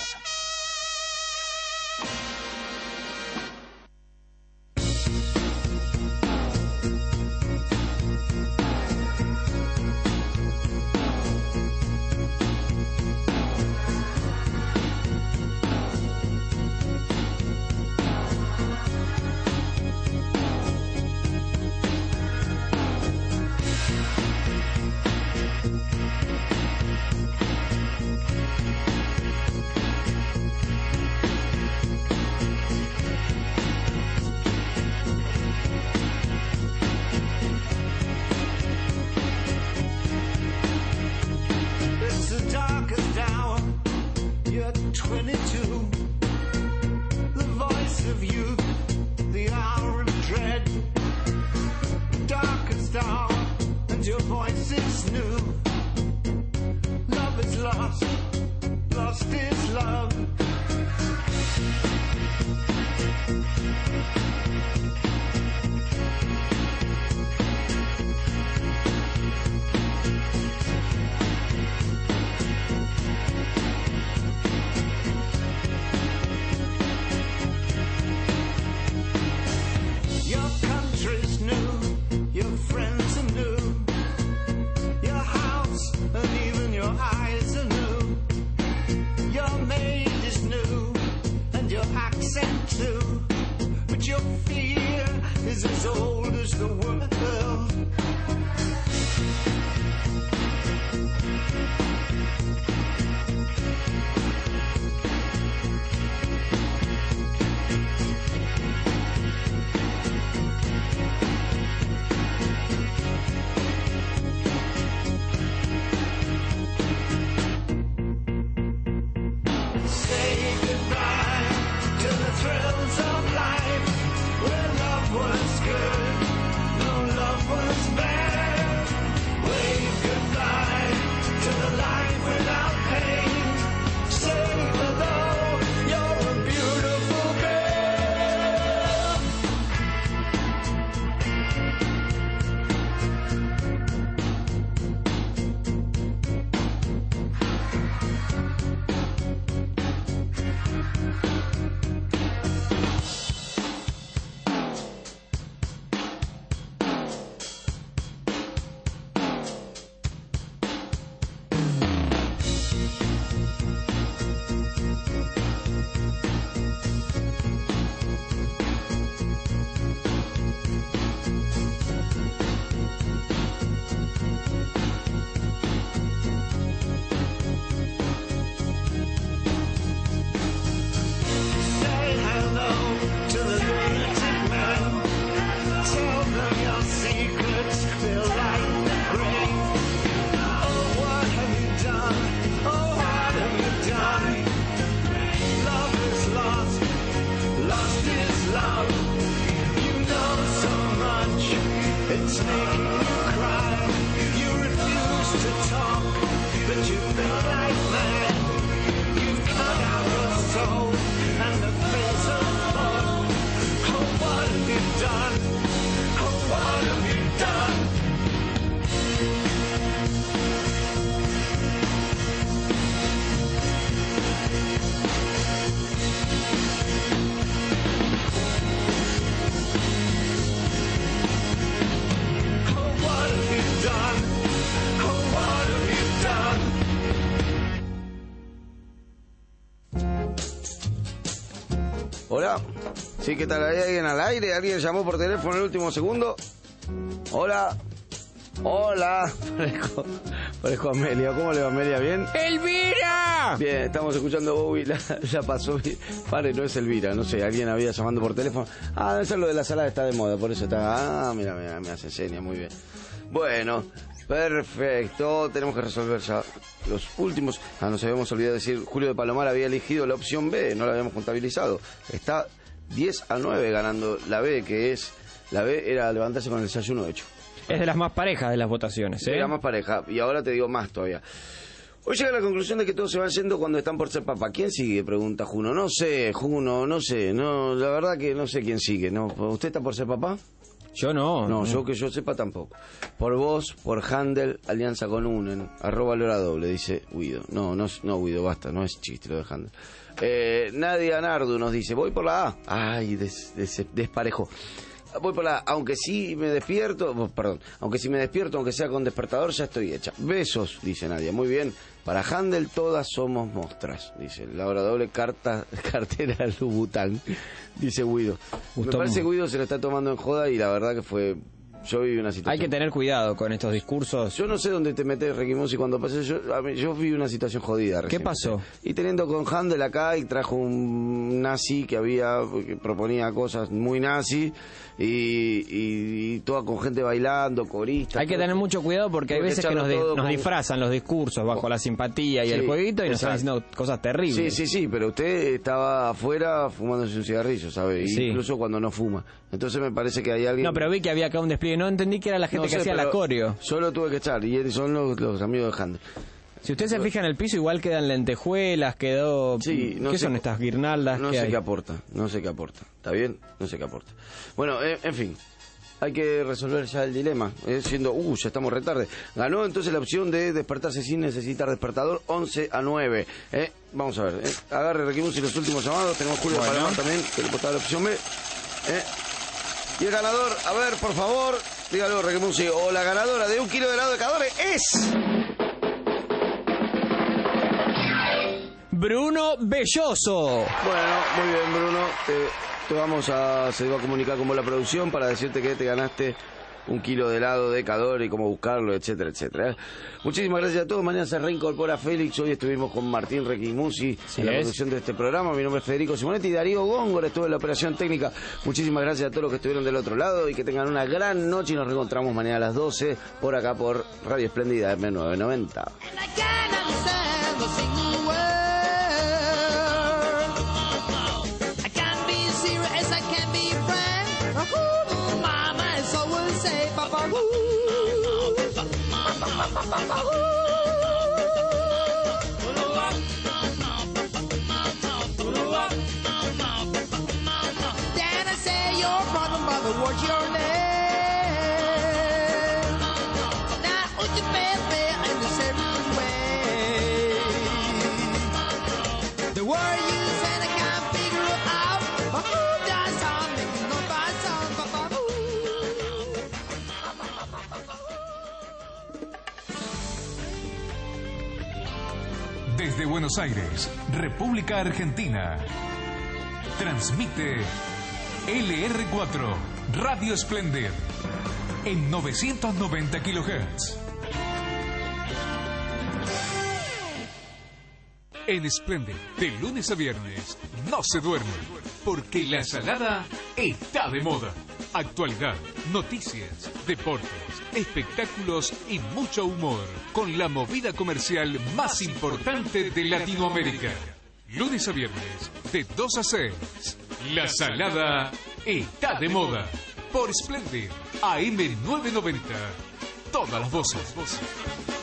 Hola. Sí, ¿qué tal? ¿Hay alguien al aire? ¿Alguien llamó por teléfono en el último segundo? Hola. Hola. Parezco Amelia. ¿Cómo le va, Amelia? ¿Bien? ¡Elvira! Bien, estamos escuchando Bowie. La pasó bien. Pare, no es Elvira. No sé, alguien había llamando por teléfono. Ah, debe ser lo de la salada, está de moda. Por eso está... Ah, mira, me hace seña. Muy bien. Bueno... Perfecto, tenemos que resolver ya los últimos. Nos habíamos olvidado decir, Julio de Palomar había elegido la opción B, no la habíamos contabilizado. Está 10-9 ganando la B, que es... La B era levantarse con el desayuno hecho. Es de las más parejas de las votaciones, ¿eh? Es la más pareja, y ahora te digo más todavía. Hoy llega a la conclusión de que todos se van yendo cuando están por ser papá. ¿Quién sigue? Pregunta Juno. No sé, Juno, no sé. No, la verdad que no sé quién sigue. No, ¿usted está por ser papá? Yo no. No, yo que yo sepa tampoco. Por vos, por Handel, alianza con Unen, @LoraDoble, dice Guido. No, Guido, basta, no es chiste lo de Handel. Nadia Nardu nos dice, voy por la A. Ay, desparejo. Voy por la A, aunque si me despierto, aunque sea con despertador, ya estoy hecha. Besos, dice Nadia, muy bien. Para Handel todas somos mostras, dice LoraDoble, cartera Lubután, dice Guido. Me parece que Guido se lo está tomando en joda y la verdad que fue... Yo viví una situación... Hay que tener cuidado con estos discursos. Yo no sé dónde te metes, Requimusi, cuando pasé. Yo viví una situación jodida recién. ¿Qué pasó? Y teniendo con Handel acá, y trajo un nazi que proponía cosas muy nazi, y toda con gente bailando, coristas. Hay que tener mucho cuidado porque hay veces que nos disfrazan los discursos bajo la simpatía y el jueguito y nos están diciendo cosas terribles. Sí, pero usted estaba afuera fumándose un cigarrillo, ¿sabe? Sí. Incluso cuando no fuma. Entonces me parece que hay alguien... No, pero vi que había acá un despliegue. No entendí que era la gente que hacía la coreo. Yo lo tuve que echar y son los amigos de Handel. Si usted se fija en el piso, igual quedan lentejuelas, quedó... Sí, ¿qué son estas guirnaldas? No sé qué aporta. ¿Está bien? No sé qué aporta. Bueno, en fin. Hay que resolver ya el dilema. Ya estamos retarde. Ganó entonces la opción de despertarse sin necesitar despertador, 11-9. Vamos a ver. Agarre, Requimus, y los últimos llamados. Tenemos Julio Palomar también, que le votaba la opción B. Y el ganador, a ver, por favor, dígalo, Requimusi, o la ganadora de 1 kilo de helado de Cadore es... Bruno Belloso. Bueno, muy bien, Bruno. Se va a comunicar con vos la producción para decirte que te ganaste 1 kilo de helado de Cadore y cómo buscarlo, etcétera, etcétera. Muchísimas gracias a todos. Mañana se reincorpora Félix. Hoy estuvimos con Martín Requimusi en la producción de este programa. Mi nombre es Federico Simonetti y Darío Góngora estuvo en la operación técnica. Muchísimas gracias a todos los que estuvieron del otro lado y que tengan una gran noche y nos reencontramos mañana a las 12 por acá por Radio Espléndida M990. Dad, I say your problem, brother, what's your name? Now, would you fair in the same way? The word you said I can't figure it out, but who does something, not by sound, but Desde Buenos Aires, República Argentina. Transmite LR4, Radio Splendid, en 990 kHz. En Splendid, de lunes a viernes, no se duerme, porque la salada está de moda. Actualidad, noticias, deportes, espectáculos y mucho humor, con la movida comercial más importante de Latinoamérica. Lunes a viernes, de 2 a 6. La salada está de moda. Por Splendid, AM 990. Todas las voces.